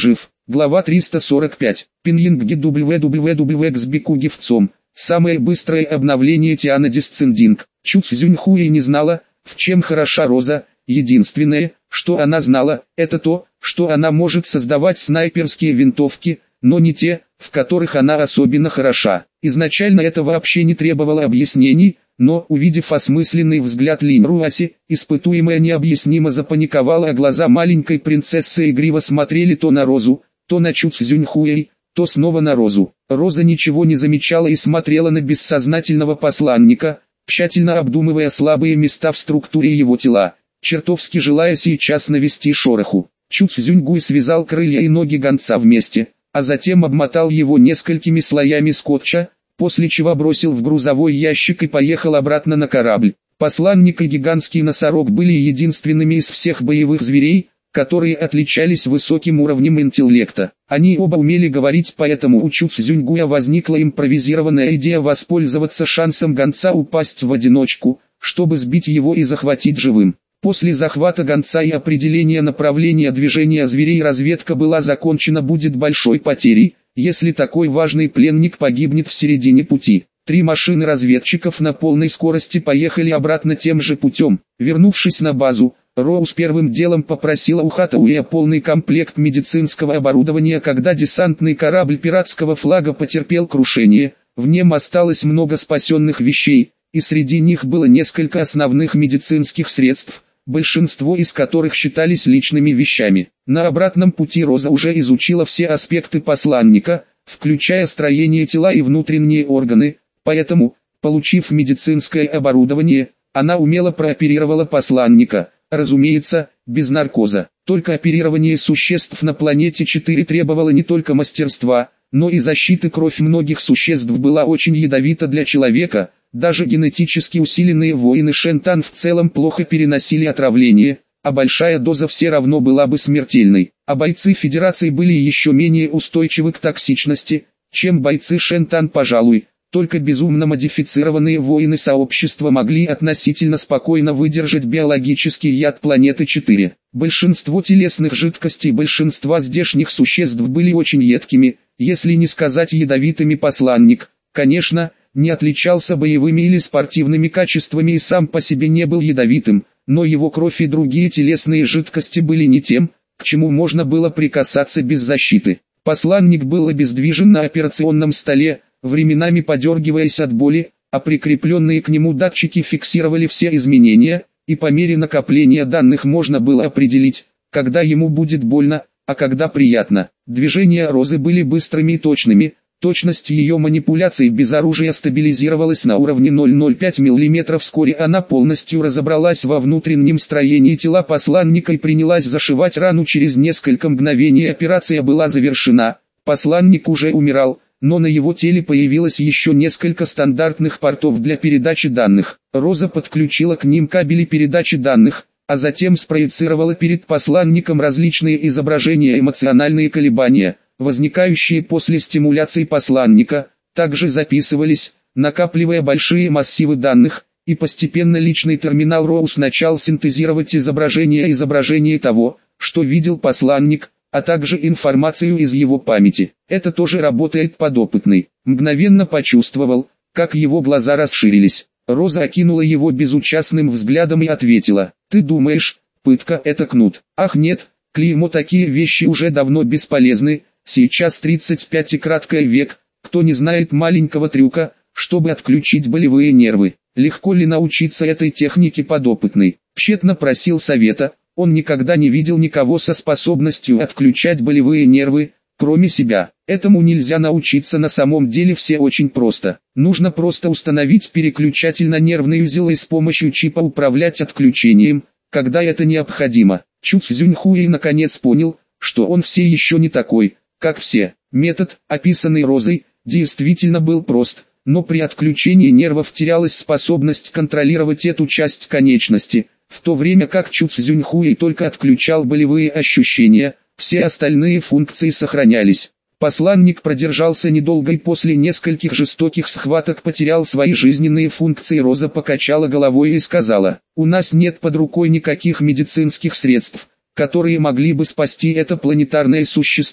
A: Глава триста сорок пять. Пинлинги дабл-ю дабл-ю дабл-ю экс Бику Гифцом. Самое быстрое обновление Тиана Дисцендинг. Чу Цзюньхуэй не знала, в чем хороша Роза. Единственное, что она знала, это то, что она может создавать снайперские винтовки, но не те, в которых она особенно хороша. Изначально это вообще не требовало объяснений, но, увидев осмысленный взгляд Линь Руаси, испытуемая необъяснимо запаниковала, а глаза маленькой принцессы игриво смотрели то на Розу, то на Чу Цзюньхуэй, то снова на Розу. Роза ничего не замечала и смотрела на бессознательного посланника, тщательно обдумывая слабые места в структуре его тела, чертовски желая сейчас навести шороху. Чу Цзюньгуй связал крылья и ноги гонца вместе, а затем обмотал его несколькими слоями скотча, после чего бросил в грузовой ящик и поехал обратно на корабль. Посланник и гигантский носорог были единственными из всех боевых зверей, которые отличались высоким уровнем интеллекта. Они оба умели говорить, поэтому у Чу Цзюньгуя возникла импровизированная идея воспользоваться шансом гонца упасть в одиночку, чтобы сбить его и захватить живым. После захвата гонца и определения направления движения зверей разведка была закончена. Будет большой потерей, если такой важный пленник погибнет в середине пути. Три машины разведчиков на полной скорости поехали обратно тем же путем. Вернувшись на базу, Роуз первым делом попросила у Хатауэя полный комплект медицинского оборудования. Когда десантный корабль пиратского флага потерпел крушение, в нем осталось много спасенных вещей, и среди них было несколько основных медицинских средств, большинство из которых считались личными вещами. На обратном пути Роза уже изучила все аспекты посланника, включая строение тела и внутренние органы, поэтому, получив медицинское оборудование, она умело прооперировала посланника, разумеется, без наркоза. Только оперирование существ на планете четыре требовало не только мастерства, но и защиты. Кровь многих существ была очень ядовита для человека. Даже генетически усиленные воины Шентан в целом плохо переносили отравление, а большая доза все равно была бы смертельной. А бойцы Федерации были еще менее устойчивы к токсичности, чем бойцы Шентан, пожалуй. Только безумно модифицированные воины сообщества могли относительно спокойно выдержать биологический яд планеты четыре. Большинство телесных жидкостей большинства здешних существ были очень едкими, если не сказать ядовитыми. Посланник, конечно, не отличался боевыми или спортивными качествами и сам по себе не был ядовитым, но его кровь и другие телесные жидкости были не тем, к чему можно было прикасаться без защиты. Посланник был обездвижен на операционном столе, временами подергиваясь от боли, а прикрепленные к нему датчики фиксировали все изменения, и по мере накопления данных можно было определить, когда ему будет больно, а когда приятно. Движения Розы были быстрыми и точными. Точность ее манипуляций без оружия стабилизировалась на уровне ноль целых пять миллиметра. Вскоре она полностью разобралась во внутреннем строении тела посланника и принялась зашивать рану. Через несколько мгновений операция была завершена. Посланник уже умирал, но на его теле появилось еще несколько стандартных портов для передачи данных. Роза подключила к ним кабели передачи данных, а затем спроецировала перед посланником различные изображения. Эмоциональные колебания, возникающие после стимуляции посланника, также записывались, накапливая большие массивы данных, и постепенно личный терминал Роуз начал синтезировать изображение изображение того, что видел посланник, а также информацию из его памяти. Это тоже работает. Подопытный мгновенно почувствовал, как его глаза расширились. Роза окинула его безучастным взглядом и ответила: «Ты думаешь, пытка — это кнут?» «Ах нет, клеймо, такие вещи уже давно бесполезны. Сейчас тридцать пятый краткое век, кто не знает маленького трюка, чтобы отключить болевые нервы? Легко ли научиться этой технике?» Подопытный тщетно просил совета. Он никогда не видел никого со способностью отключать болевые нервы, кроме себя. Этому нельзя научиться на самом деле, все очень просто. Нужно просто установить переключатель на нервный узел и с помощью чипа управлять отключением, когда это необходимо. Чу Цзюньхуэй наконец понял, что он все еще не такой, как все. Метод, описанный Розой, действительно был прост, но при отключении нервов терялась способность контролировать эту часть конечности, в то время как Чу Цзюньхуэй только отключал болевые ощущения, все остальные функции сохранялись. Посланник продержался недолго и после нескольких жестоких схваток потерял свои жизненные функции. Роза покачала головой и сказала: «У нас нет под рукой никаких медицинских средств, которые могли бы спасти это планетарное существо,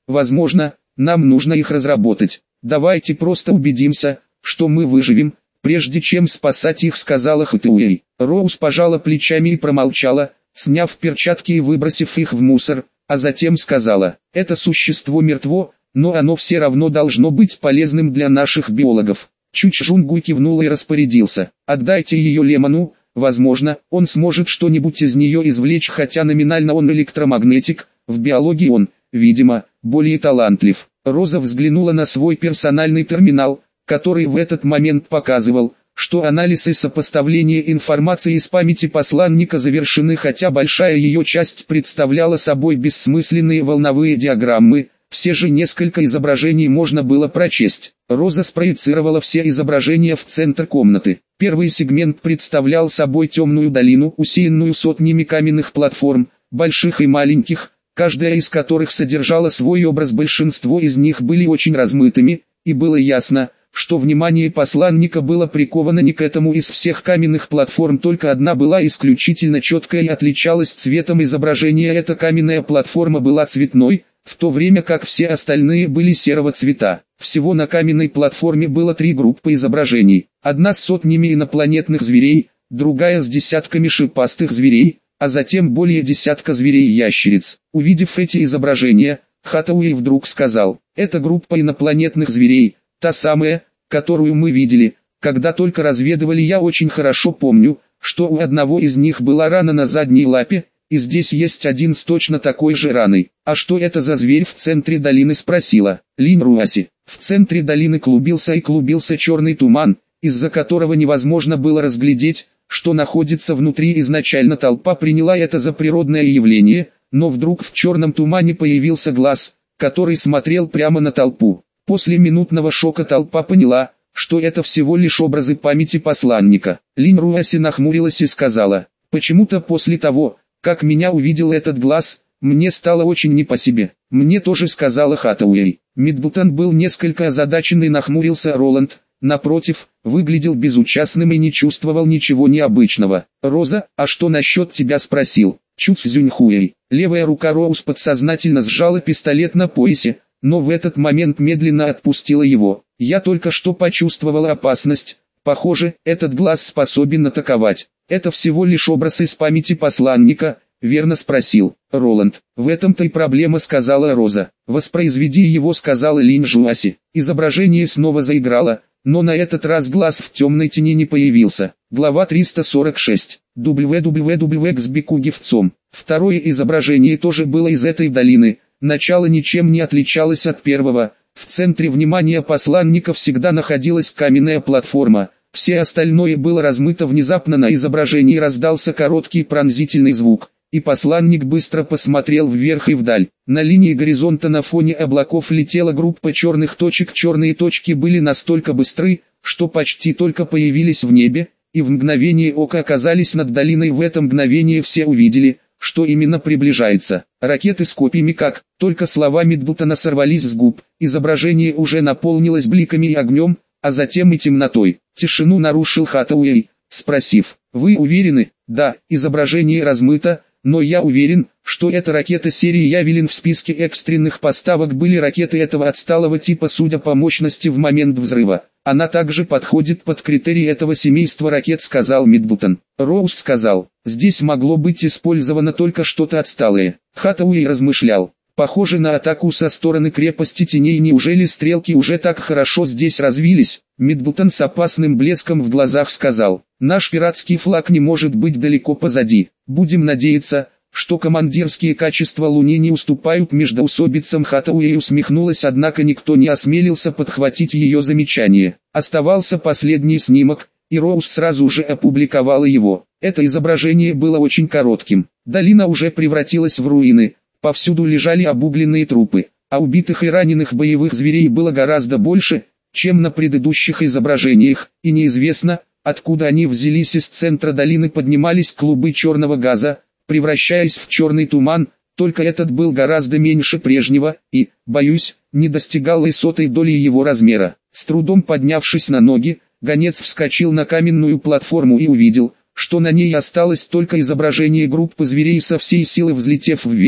A: возможно, нам нужно их разработать. Давайте просто убедимся, что мы выживем, прежде чем спасать их, сказала Хатуэй. Роуз пожала плечами и промолчала, сняв перчатки и выбросив их в мусор, а затем сказала: «Это существо мертво, но оно все равно должно быть полезным для наших биологов». Чучжунгуй кивнул и распорядился: «Отдайте ее Лемону, возможно, он сможет что-нибудь из нее извлечь, хотя номинально он электромагнетик, в биологии он, видимо, более талантлив». Роза взглянула на свой персональный терминал, который в этот момент показывал, что анализ и сопоставление информации из памяти посланника завершены, хотя большая ее часть представляла собой бессмысленные волновые диаграммы. Все же несколько изображений можно было прочесть. Роза спроецировала все изображения в центр комнаты. Первый сегмент представлял собой темную долину, усеянную сотнями каменных платформ, больших и маленьких, каждая из которых содержала свой образ. Большинство из них были очень размытыми, и было ясно, что внимание посланника было приковано не к этому. Из всех каменных платформ только одна была исключительно четкая и отличалась цветом изображения. Эта каменная платформа была цветной, в то время как все остальные были серого цвета. Всего на каменной платформе было три группы изображений. Одна с сотнями инопланетных зверей, другая с десятками шипастых зверей, а затем более десятка зверей-ящериц. Увидев эти изображения, Хатуэй вдруг сказал: «Это группа инопланетных зверей, та самая, которую мы видели, когда только разведывали. Я очень хорошо помню, что у одного из них была рана на задней лапе, и здесь есть один с точно такой же раной». «А что это за зверь в центре долины?» — спросила Линь Руаси. В центре долины клубился и клубился черный туман, из-за которого невозможно было разглядеть, что находится внутри. Изначально толпа приняла это за природное явление, но вдруг в черном тумане появился глаз, который смотрел прямо на толпу. После минутного шока толпа поняла, что это всего лишь образы памяти посланника. Линь Руаси нахмурилась и сказала: «Почему-то после того, как меня увидел этот глаз, мне стало очень не по себе». «Мне тоже», — сказала Хатуэй. Миддлтон был несколько озадачен и нахмурился. Роланд, напротив, выглядел безучастным и не чувствовал ничего необычного. «Роза, а что насчет тебя?» — спросил Чу Цзюньхуэй. Левая рука Роуз подсознательно сжала пистолет на поясе, но в этот момент медленно отпустила его. «Я только что почувствовала опасность. Похоже, этот глаз способен атаковать». «Это всего лишь образ из памяти посланника, верно?» — спросил Роланд. «В этом-то и проблема», — сказала Роза. «Воспроизведи его», — сказала Линь Жуаси. Изображение снова заиграло, но на этот раз глаз в темной тени не появился. Глава триста сорок шесть. дабл ю дабл ю дабл ю экс Бекугевцом. Второе изображение тоже было из этой долины. Начало ничем не отличалось от первого. В центре внимания посланника всегда находилась каменная платформа. Все остальное было размыто. Внезапно на изображении раздался короткий пронзительный звук, и посланник быстро посмотрел вверх и вдаль. На линии горизонта на фоне облаков летела группа черных точек. Черные точки были настолько быстры, что почти только появились в небе, и в мгновение ока оказались над долиной. В это мгновение все увидели, что именно приближается. Ракеты с копьями. Как только слова Миддлтона сорвались с губ, изображение уже наполнилось бликами и огнем, а затем и темнотой. Тишину нарушил Хатуэй, спросив: «Вы уверены?» «Да, изображение размыто, но я уверен, что это ракета серии Явелин. В списке экстренных поставок были ракеты этого отсталого типа, судя по мощности в момент взрыва. Она также подходит под критерии этого семейства ракет», — сказал Миддлтон. Роуз сказал: «Здесь могло быть использовано только что-то отсталое». Хатуэй размышлял: «Похоже на атаку со стороны крепости теней. Неужели стрелки уже так хорошо здесь развились?» Миддлтон с опасным блеском в глазах сказал: «Наш пиратский флаг не может быть далеко позади. Будем надеяться, что командирские качества Луне не уступают междоусобицам». Хатуэй усмехнулась, однако никто не осмелился подхватить ее замечание. Оставался последний снимок, и Роуз сразу же опубликовала его. Это изображение было очень коротким. Долина уже превратилась в руины. Повсюду лежали обугленные трупы, а убитых и раненых боевых зверей было гораздо больше, чем на предыдущих изображениях, и неизвестно, откуда они взялись. Из центра долины поднимались клубы черного газа, превращаясь в черный туман, только этот был гораздо меньше прежнего и, боюсь, не достигал и сотой доли его размера. С трудом поднявшись на ноги, гонец вскочил на каменную платформу и увидел, что на ней осталось только изображение группы зверей. Со всей силы взлетев вверх,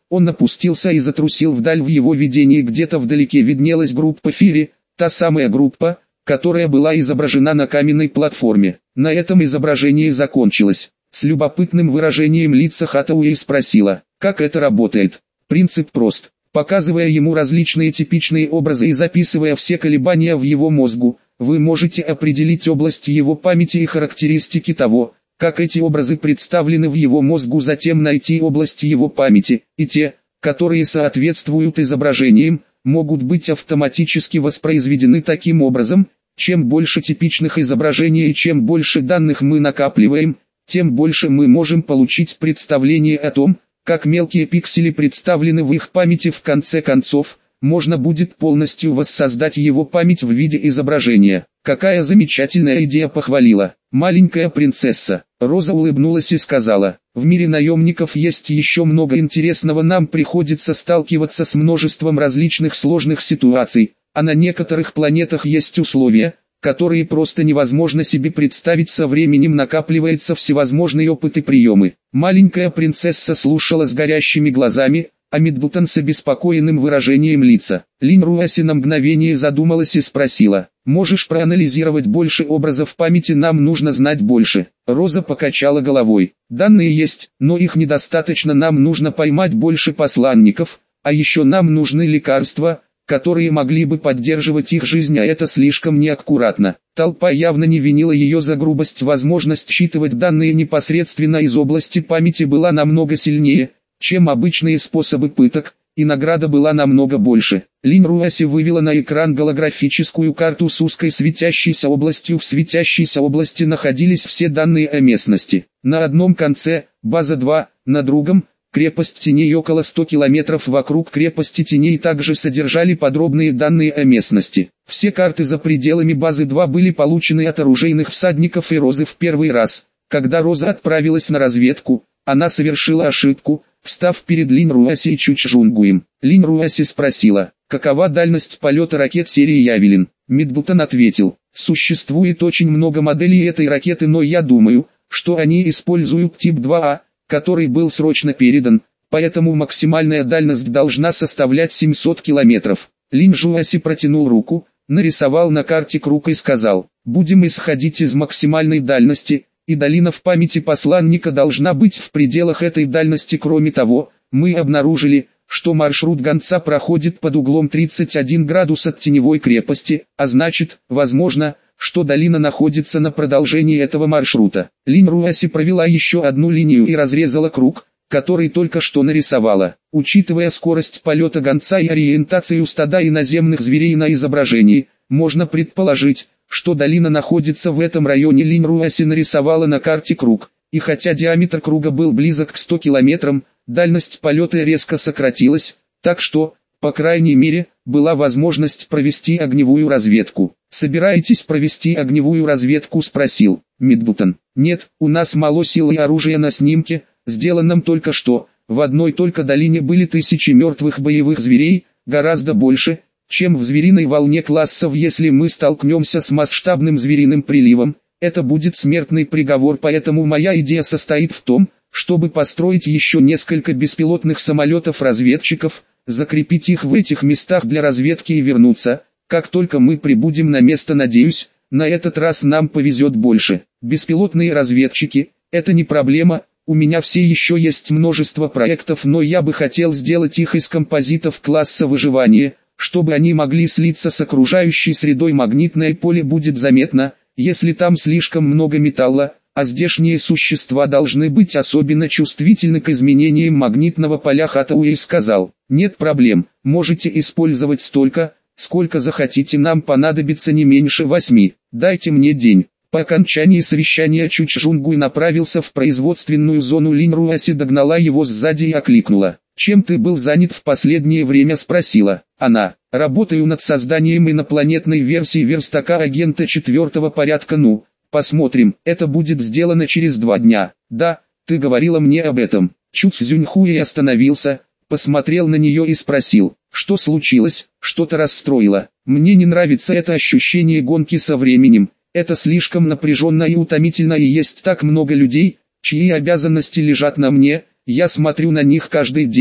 A: Он опустился и затрусил вдаль. В его видении где-то вдалеке виднелась группа Фири, та самая группа, которая была изображена на каменной платформе. На этом изображение закончилось. С любопытным выражением лица Хатауэй спросила, как это работает. Принцип прост. Показывая ему различные типичные образы и записывая все колебания в его мозгу, вы можете определить область его памяти и характеристики того, как эти образы представлены в его мозгу, затем найти области его памяти, и те, которые соответствуют изображениям, могут быть автоматически воспроизведены таким образом. Чем больше типичных изображений и чем больше данных мы накапливаем, тем больше мы можем получить представление о том, как мелкие пиксели представлены в их памяти. В конце концов, можно будет полностью воссоздать его память в виде изображения. Какая замечательная идея, похвалила маленькая принцесса. Роза улыбнулась и сказала, в мире наемников есть еще много интересного, нам приходится сталкиваться с множеством различных сложных ситуаций, а на некоторых планетах есть условия, которые просто невозможно себе представить. Со временем накапливается всевозможный опыт и приемы. Маленькая принцесса слушала с горящими глазами, а Миддлтон с обеспокоенным выражением лица. Линь Руаси на мгновение задумалась и спросила, можешь проанализировать больше образов памяти, нам нужно знать больше. Роза покачала головой, данные есть, но их недостаточно, нам нужно поймать больше посланников, а еще нам нужны лекарства, которые могли бы поддерживать их жизнь, а это слишком неаккуратно. Толпа явно не винила ее за грубость. Возможность считывать данные непосредственно из области памяти была намного сильнее, чем обычные способы пыток, и награда была намного больше. Линь Руаси вывела на экран голографическую карту с узкой светящейся областью. В светящейся области находились все данные о местности. На одном конце – база два, на другом – крепость теней. Около ста километров вокруг крепости теней также содержали подробные данные о местности. Все карты за пределами базы два были получены от оружейных всадников и Розы. В первый раз, когда Роза отправилась на разведку, она совершила ошибку, встав перед Линь Руаси и Чучжунгуем. Линь Руаси спросила, какова дальность полета ракет серии Явелин. Миддлтон ответил, существует очень много моделей этой ракеты, но я думаю, что они используют тип два А, который был срочно передан, поэтому максимальная дальность должна составлять семьсот километров. Линь Руаси протянул руку, нарисовал на карте круг и сказал, будем исходить из максимальной дальности, и долина в памяти посланника должна быть в пределах этой дальности. Кроме того, мы обнаружили, что маршрут гонца проходит под углом тридцать один градус от теневой крепости, а значит, возможно, что долина находится на продолжении этого маршрута. Линь Руаси провела еще одну линию и разрезала круг, который только что нарисовала. Учитывая скорость полета гонца и ориентацию стада и наземных зверей на изображении, можно предположить, что долина находится в этом районе. Линь Руаси нарисовала на карте круг, и хотя диаметр круга был близок к ста километрам, дальность полета резко сократилась, так что, по крайней мере, была возможность провести огневую разведку. «Собираетесь провести огневую разведку?» – спросил Миддлтон. «Нет, у нас мало сил и оружия. На снимке, сделанном только что, в одной только долине были тысячи мертвых боевых зверей, гораздо больше, чем в звериной волне классов. Если мы столкнемся с масштабным звериным приливом, это будет смертный приговор. Поэтому моя идея состоит в том, чтобы построить еще несколько беспилотных самолетов-разведчиков, закрепить их в этих местах для разведки и вернуться, как только мы прибудем на место. Надеюсь, на этот раз нам повезет больше. Беспилотные разведчики – это не проблема, у меня все еще есть множество проектов, но я бы хотел сделать их из композитов класса выживания, чтобы они могли слиться с окружающей средой. Магнитное поле будет заметно, если там слишком много металла, а здешние существа должны быть особенно чувствительны к изменениям магнитного поля. Хатауэй сказал, нет проблем, можете использовать столько, сколько захотите, нам понадобится не меньше восьми, дайте мне день. По окончании совещания Чучжунгуй направился в производственную зону. Линь Руаси догнала его сзади и окликнула. «Чем ты был занят в последнее время?» – спросила она. «Работаю над созданием инопланетной версии верстака агента четвертого порядка. Ну, посмотрим, это будет сделано через два дня». «Да, ты говорила мне об этом». Чу Цзюньхуэй остановился, посмотрел на нее и спросил, что случилось, что-то расстроило. «Мне не нравится это ощущение гонки со временем, это слишком напряженно и утомительно, и есть так много людей, чьи обязанности лежат на мне, я смотрю на них каждый день,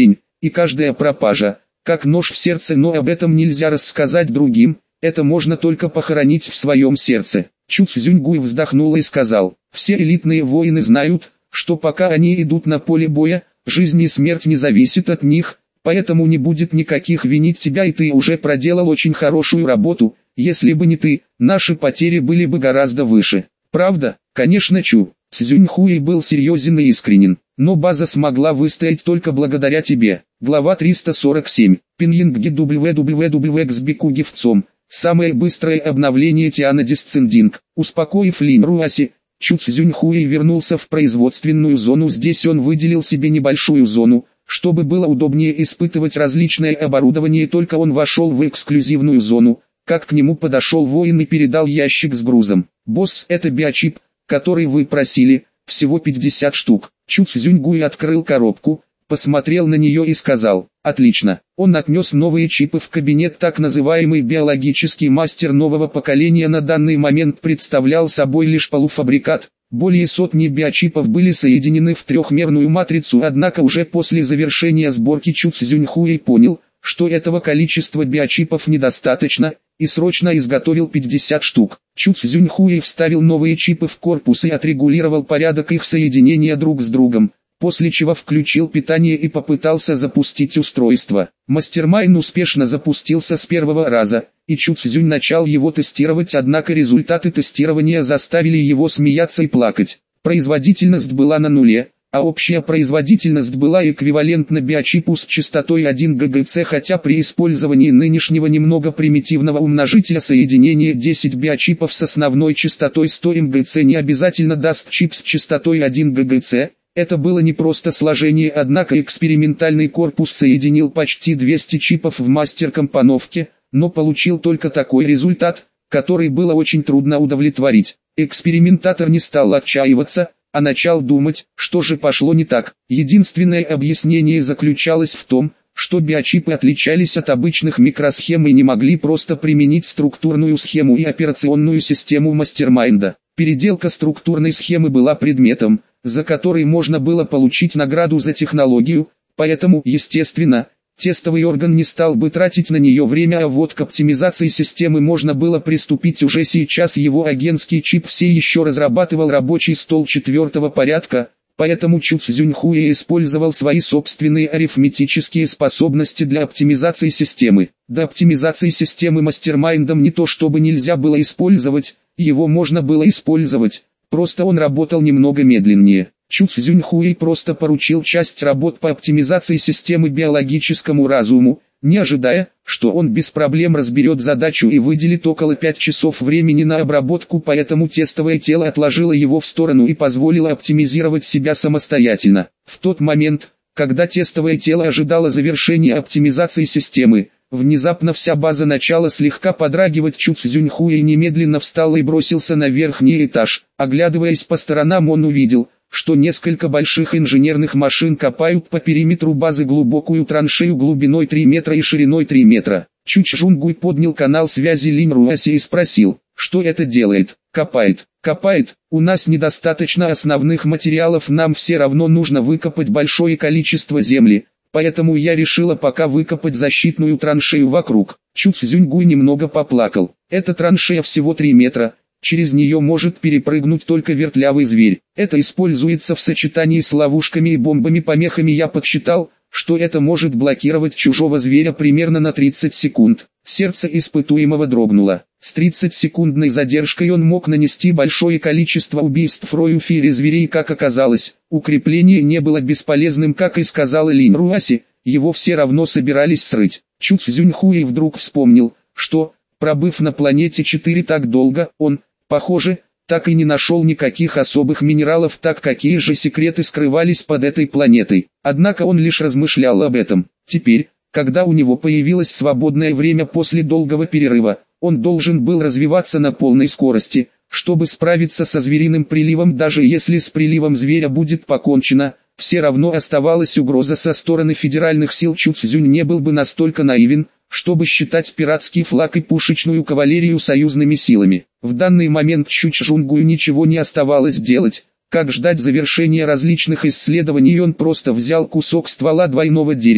A: и каждая пропажа, как нож в сердце, но об этом нельзя рассказать другим, это можно только похоронить в своем сердце. Чу Цзюньгуй вздохнул и сказал, все элитные воины знают, что пока они идут на поле боя, жизнь и смерть не зависит от них, поэтому не будет никаких винить тебя, и ты уже проделал очень хорошую работу, если бы не ты, наши потери были бы гораздо выше. Правда? Конечно, Чу Цзюньхуй был серьезен и искренен, но база смогла выстоять только благодаря тебе. Глава триста сорок семь. Пинлинги дабл ю дабл ю дабл ю экс Бику Гифцом. Самое быстрое обновление Тиана Дисцендинг. Успокоив Линь Руаси, Чу Цзюньхуй вернулся в производственную зону. Здесь он выделил себе небольшую зону, чтобы было удобнее испытывать различное оборудование. Только он вошел в эксклюзивную зону, как к нему подошел воин и передал ящик с грузом. «Босс, это биочип, который вы просили, всего пятьдесят штук». Чу Цзюньгуй открыл коробку, посмотрел на нее и сказал, «Отлично». Он отнес новые чипы в кабинет. Так называемый биологический мастер нового поколения на данный момент представлял собой лишь полуфабрикат. Более сотни биочипов были соединены в трехмерную матрицу, однако уже после завершения сборки Чу Цзюньхуй понял, что этого количества биочипов недостаточно, и срочно изготовил пятьдесят штук. Чу Цзюньхуй вставил новые чипы в корпус и отрегулировал порядок их соединения друг с другом, после чего включил питание и попытался запустить устройство. Мастермайн успешно запустился с первого раза, и Чу Цзюнь начал его тестировать, однако результаты тестирования заставили его смеяться и плакать. Производительность была на нуле, а общая производительность была эквивалентна биочипу с частотой один гигагерц, хотя при использовании нынешнего немного примитивного умножителя соединение десять биочипов с основной частотой сто мегагерц не обязательно даст чип с частотой один гигагерц. Это было не просто сложение, однако экспериментальный корпус соединил почти двести чипов в мастер-компоновке, но получил только такой результат, который было очень трудно удовлетворить. Экспериментатор не стал отчаиваться, а начал думать, что же пошло не так. Единственное объяснение заключалось в том, что биочипы отличались от обычных микросхем и не могли просто применить структурную схему и операционную систему мастермайнда. Переделка структурной схемы была предметом, за который можно было получить награду за технологию, поэтому, естественно, тестовый орган не стал бы тратить на нее время, а вот к оптимизации системы можно было приступить уже сейчас. Его агентский чип все еще разрабатывал рабочий стол четвертого порядка, поэтому Чу Цзюньхуй использовал свои собственные арифметические способности для оптимизации системы. До оптимизации системы мастермайндом не то чтобы нельзя было использовать, его можно было использовать, просто он работал немного медленнее. Чу Цзюньхуй просто поручил часть работ по оптимизации системы биологическому разуму, не ожидая, что он без проблем разберет задачу и выделит около пяти часов времени на обработку, поэтому тестовое тело отложило его в сторону и позволило оптимизировать себя самостоятельно. В тот момент, когда тестовое тело ожидало завершения оптимизации системы, внезапно вся база начала слегка подрагивать. Чу Цзюньхуй немедленно встал и бросился на верхний этаж. Оглядываясь по сторонам, он увидел, что несколько больших инженерных машин копают по периметру базы глубокую траншею глубиной три метра и шириной три метра. Чу Цзюньгуй поднял канал связи Линь Руаси и спросил, что это делает. Копает, копает, у нас недостаточно основных материалов, нам все равно нужно выкопать большое количество земли, поэтому я решила пока выкопать защитную траншею вокруг. Чу Цзюньгуй немного поплакал. Эта траншея всего три метра. Через нее может перепрыгнуть только вертлявый зверь. Это используется в сочетании с ловушками и бомбами-помехами. Я подсчитал, что это может блокировать чужого зверя примерно на тридцать секунд. Сердце испытуемого дрогнуло. С тридцатисекундной задержкой он мог нанести большое количество убийств рою фири зверей. Как оказалось, укрепление не было бесполезным, как и сказала Линь Руаси, его все равно собирались срыть. Чу Цзюньхуй вдруг вспомнил, что, пробыв на планете четыре так долго, он, похоже, так и не нашел никаких особых минералов. Так какие же секреты скрывались под этой планетой? Однако он лишь размышлял об этом. Теперь, когда у него появилось свободное время после долгого перерыва, он должен был развиваться на полной скорости, чтобы справиться со звериным приливом. Даже если с приливом зверя будет покончено, все равно оставалась угроза со стороны федеральных сил. Чу Цзюнь не был бы настолько наивен, чтобы считать пиратский флаг и пушечную кавалерию союзными силами. В данный момент Чу Цзюньгую ничего не оставалось делать, как ждать завершения различных исследований. Он просто взял кусок ствола двойного дерева,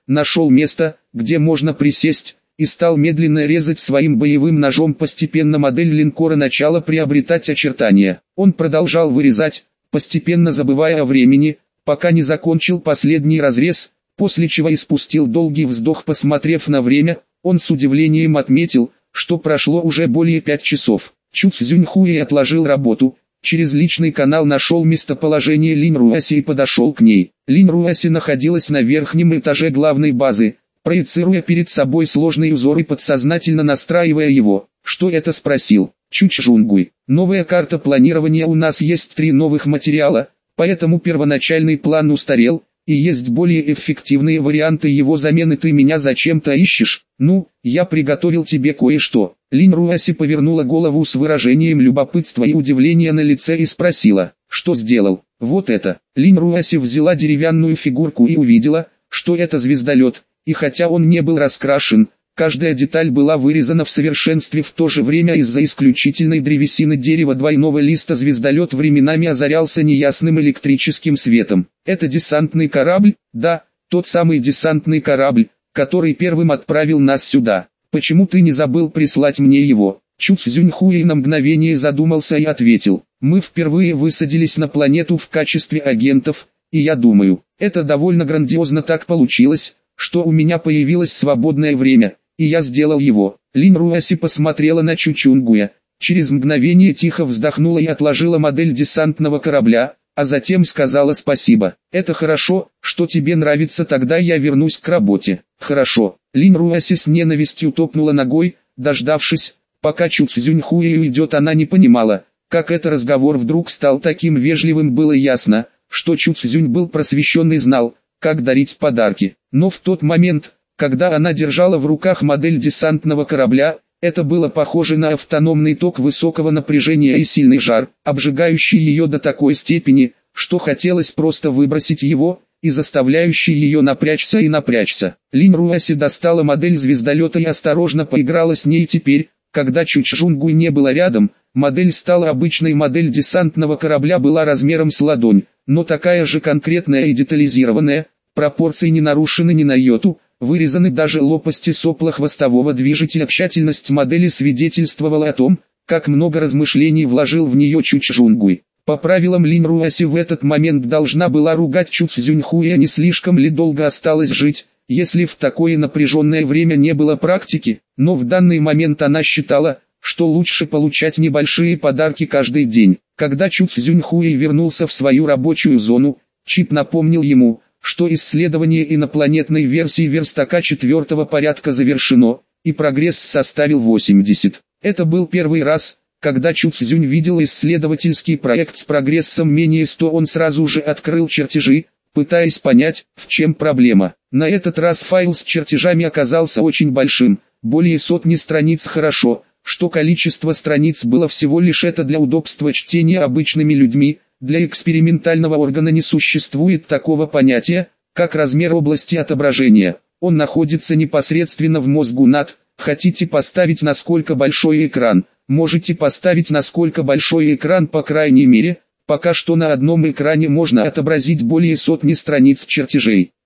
A: нашел место, где можно присесть, и стал медленно резать своим боевым ножом. Постепенно модель линкора начала приобретать очертания. Он продолжал вырезать, постепенно забывая о времени, пока не закончил последний разрез, после чего испустил долгий вздох. Посмотрев на время, он с удивлением отметил, что прошло уже более пяти часов. Чу Цзюньхуэй отложил работу, через личный канал нашел местоположение Линь Руаси и подошел к ней. Линь Руаси находилась на верхнем этаже главной базы, проецируя перед собой сложный узор и подсознательно настраивая его. «Что это?» — спросил Чу Чжунгуй. «Новая карта планирования. У нас есть три новых материала, поэтому первоначальный план устарел, и есть более эффективные варианты его замены. Ты меня зачем-то ищешь? Ну, я приготовил тебе кое-что». Линь Руаси повернула голову с выражением любопытства и удивления на лице и спросила: «Что сделал?» «Вот это». Линь Руаси взяла деревянную фигурку и увидела, что это звездолет, и хотя он не был раскрашен, каждая деталь была вырезана в совершенстве. В то же время из-за исключительной древесины дерева двойного листа звездолет временами озарялся неясным электрическим светом. «Это десантный корабль?» «Да, тот самый десантный корабль, который первым отправил нас сюда. Почему ты не забыл прислать мне его?» Чу Цзюньхуэй на мгновение задумался и ответил: «Мы впервые высадились на планету в качестве агентов, и я думаю, это довольно грандиозно так получилось, что у меня появилось свободное время, и я сделал его». Линь Руаси посмотрела на Чу Чжунгуя, через мгновение тихо вздохнула и отложила модель десантного корабля, а затем сказала: «Спасибо. Это хорошо, что тебе нравится, тогда я вернусь к работе». «Хорошо». Линь Руаси с ненавистью топнула ногой, дождавшись, пока Чу Цзюньхуэй уйдет. Она не понимала, как этот разговор вдруг стал таким вежливым. Было ясно, что Чу Цзюнь был просвещен и знал, как дарить подарки. Но в тот момент, когда она держала в руках модель десантного корабля, это было похоже на автономный ток высокого напряжения и сильный жар, обжигающий ее до такой степени, что хотелось просто выбросить его, и заставляющий ее напрячься и напрячься. Линь Руаси достала модель звездолета и осторожно поиграла с ней. Теперь, когда Чу Чжунгуй не было рядом, модель стала обычной. Модель десантного корабля была размером с ладонь, но такая же конкретная и детализированная, пропорции не нарушены ни на йоту, вырезаны даже лопасти сопла хвостового движителя. Тщательность модели свидетельствовала о том, как много размышлений вложил в нее Чу Чжунгуй. По правилам Линь Руаси в этот момент должна была ругать Чу Цзюньхуя: не слишком ли долго осталось жить, если в такое напряженное время не было практики, но в данный момент она считала, что лучше получать небольшие подарки каждый день. Когда Чу Цзюньхуй вернулся в свою рабочую зону, Чип напомнил ему, что исследование инопланетной версии верстака четвертого порядка завершено, и прогресс составил восемьдесят. Это был первый раз, когда Чу Цзюнь видел исследовательский проект с прогрессом менее ста. Он сразу же открыл чертежи, пытаясь понять, в чем проблема. На этот раз файл с чертежами оказался очень большим, более сотни страниц. Хорошо, что количество страниц было всего лишь это для удобства чтения обычными людьми. Для экспериментального органа не существует такого понятия, как размер области отображения. Он находится непосредственно в мозгу над. Хотите поставить насколько большой экран? Можете поставить насколько большой экран. По крайней мере, пока что на одном экране можно отобразить более сотни страниц чертежей.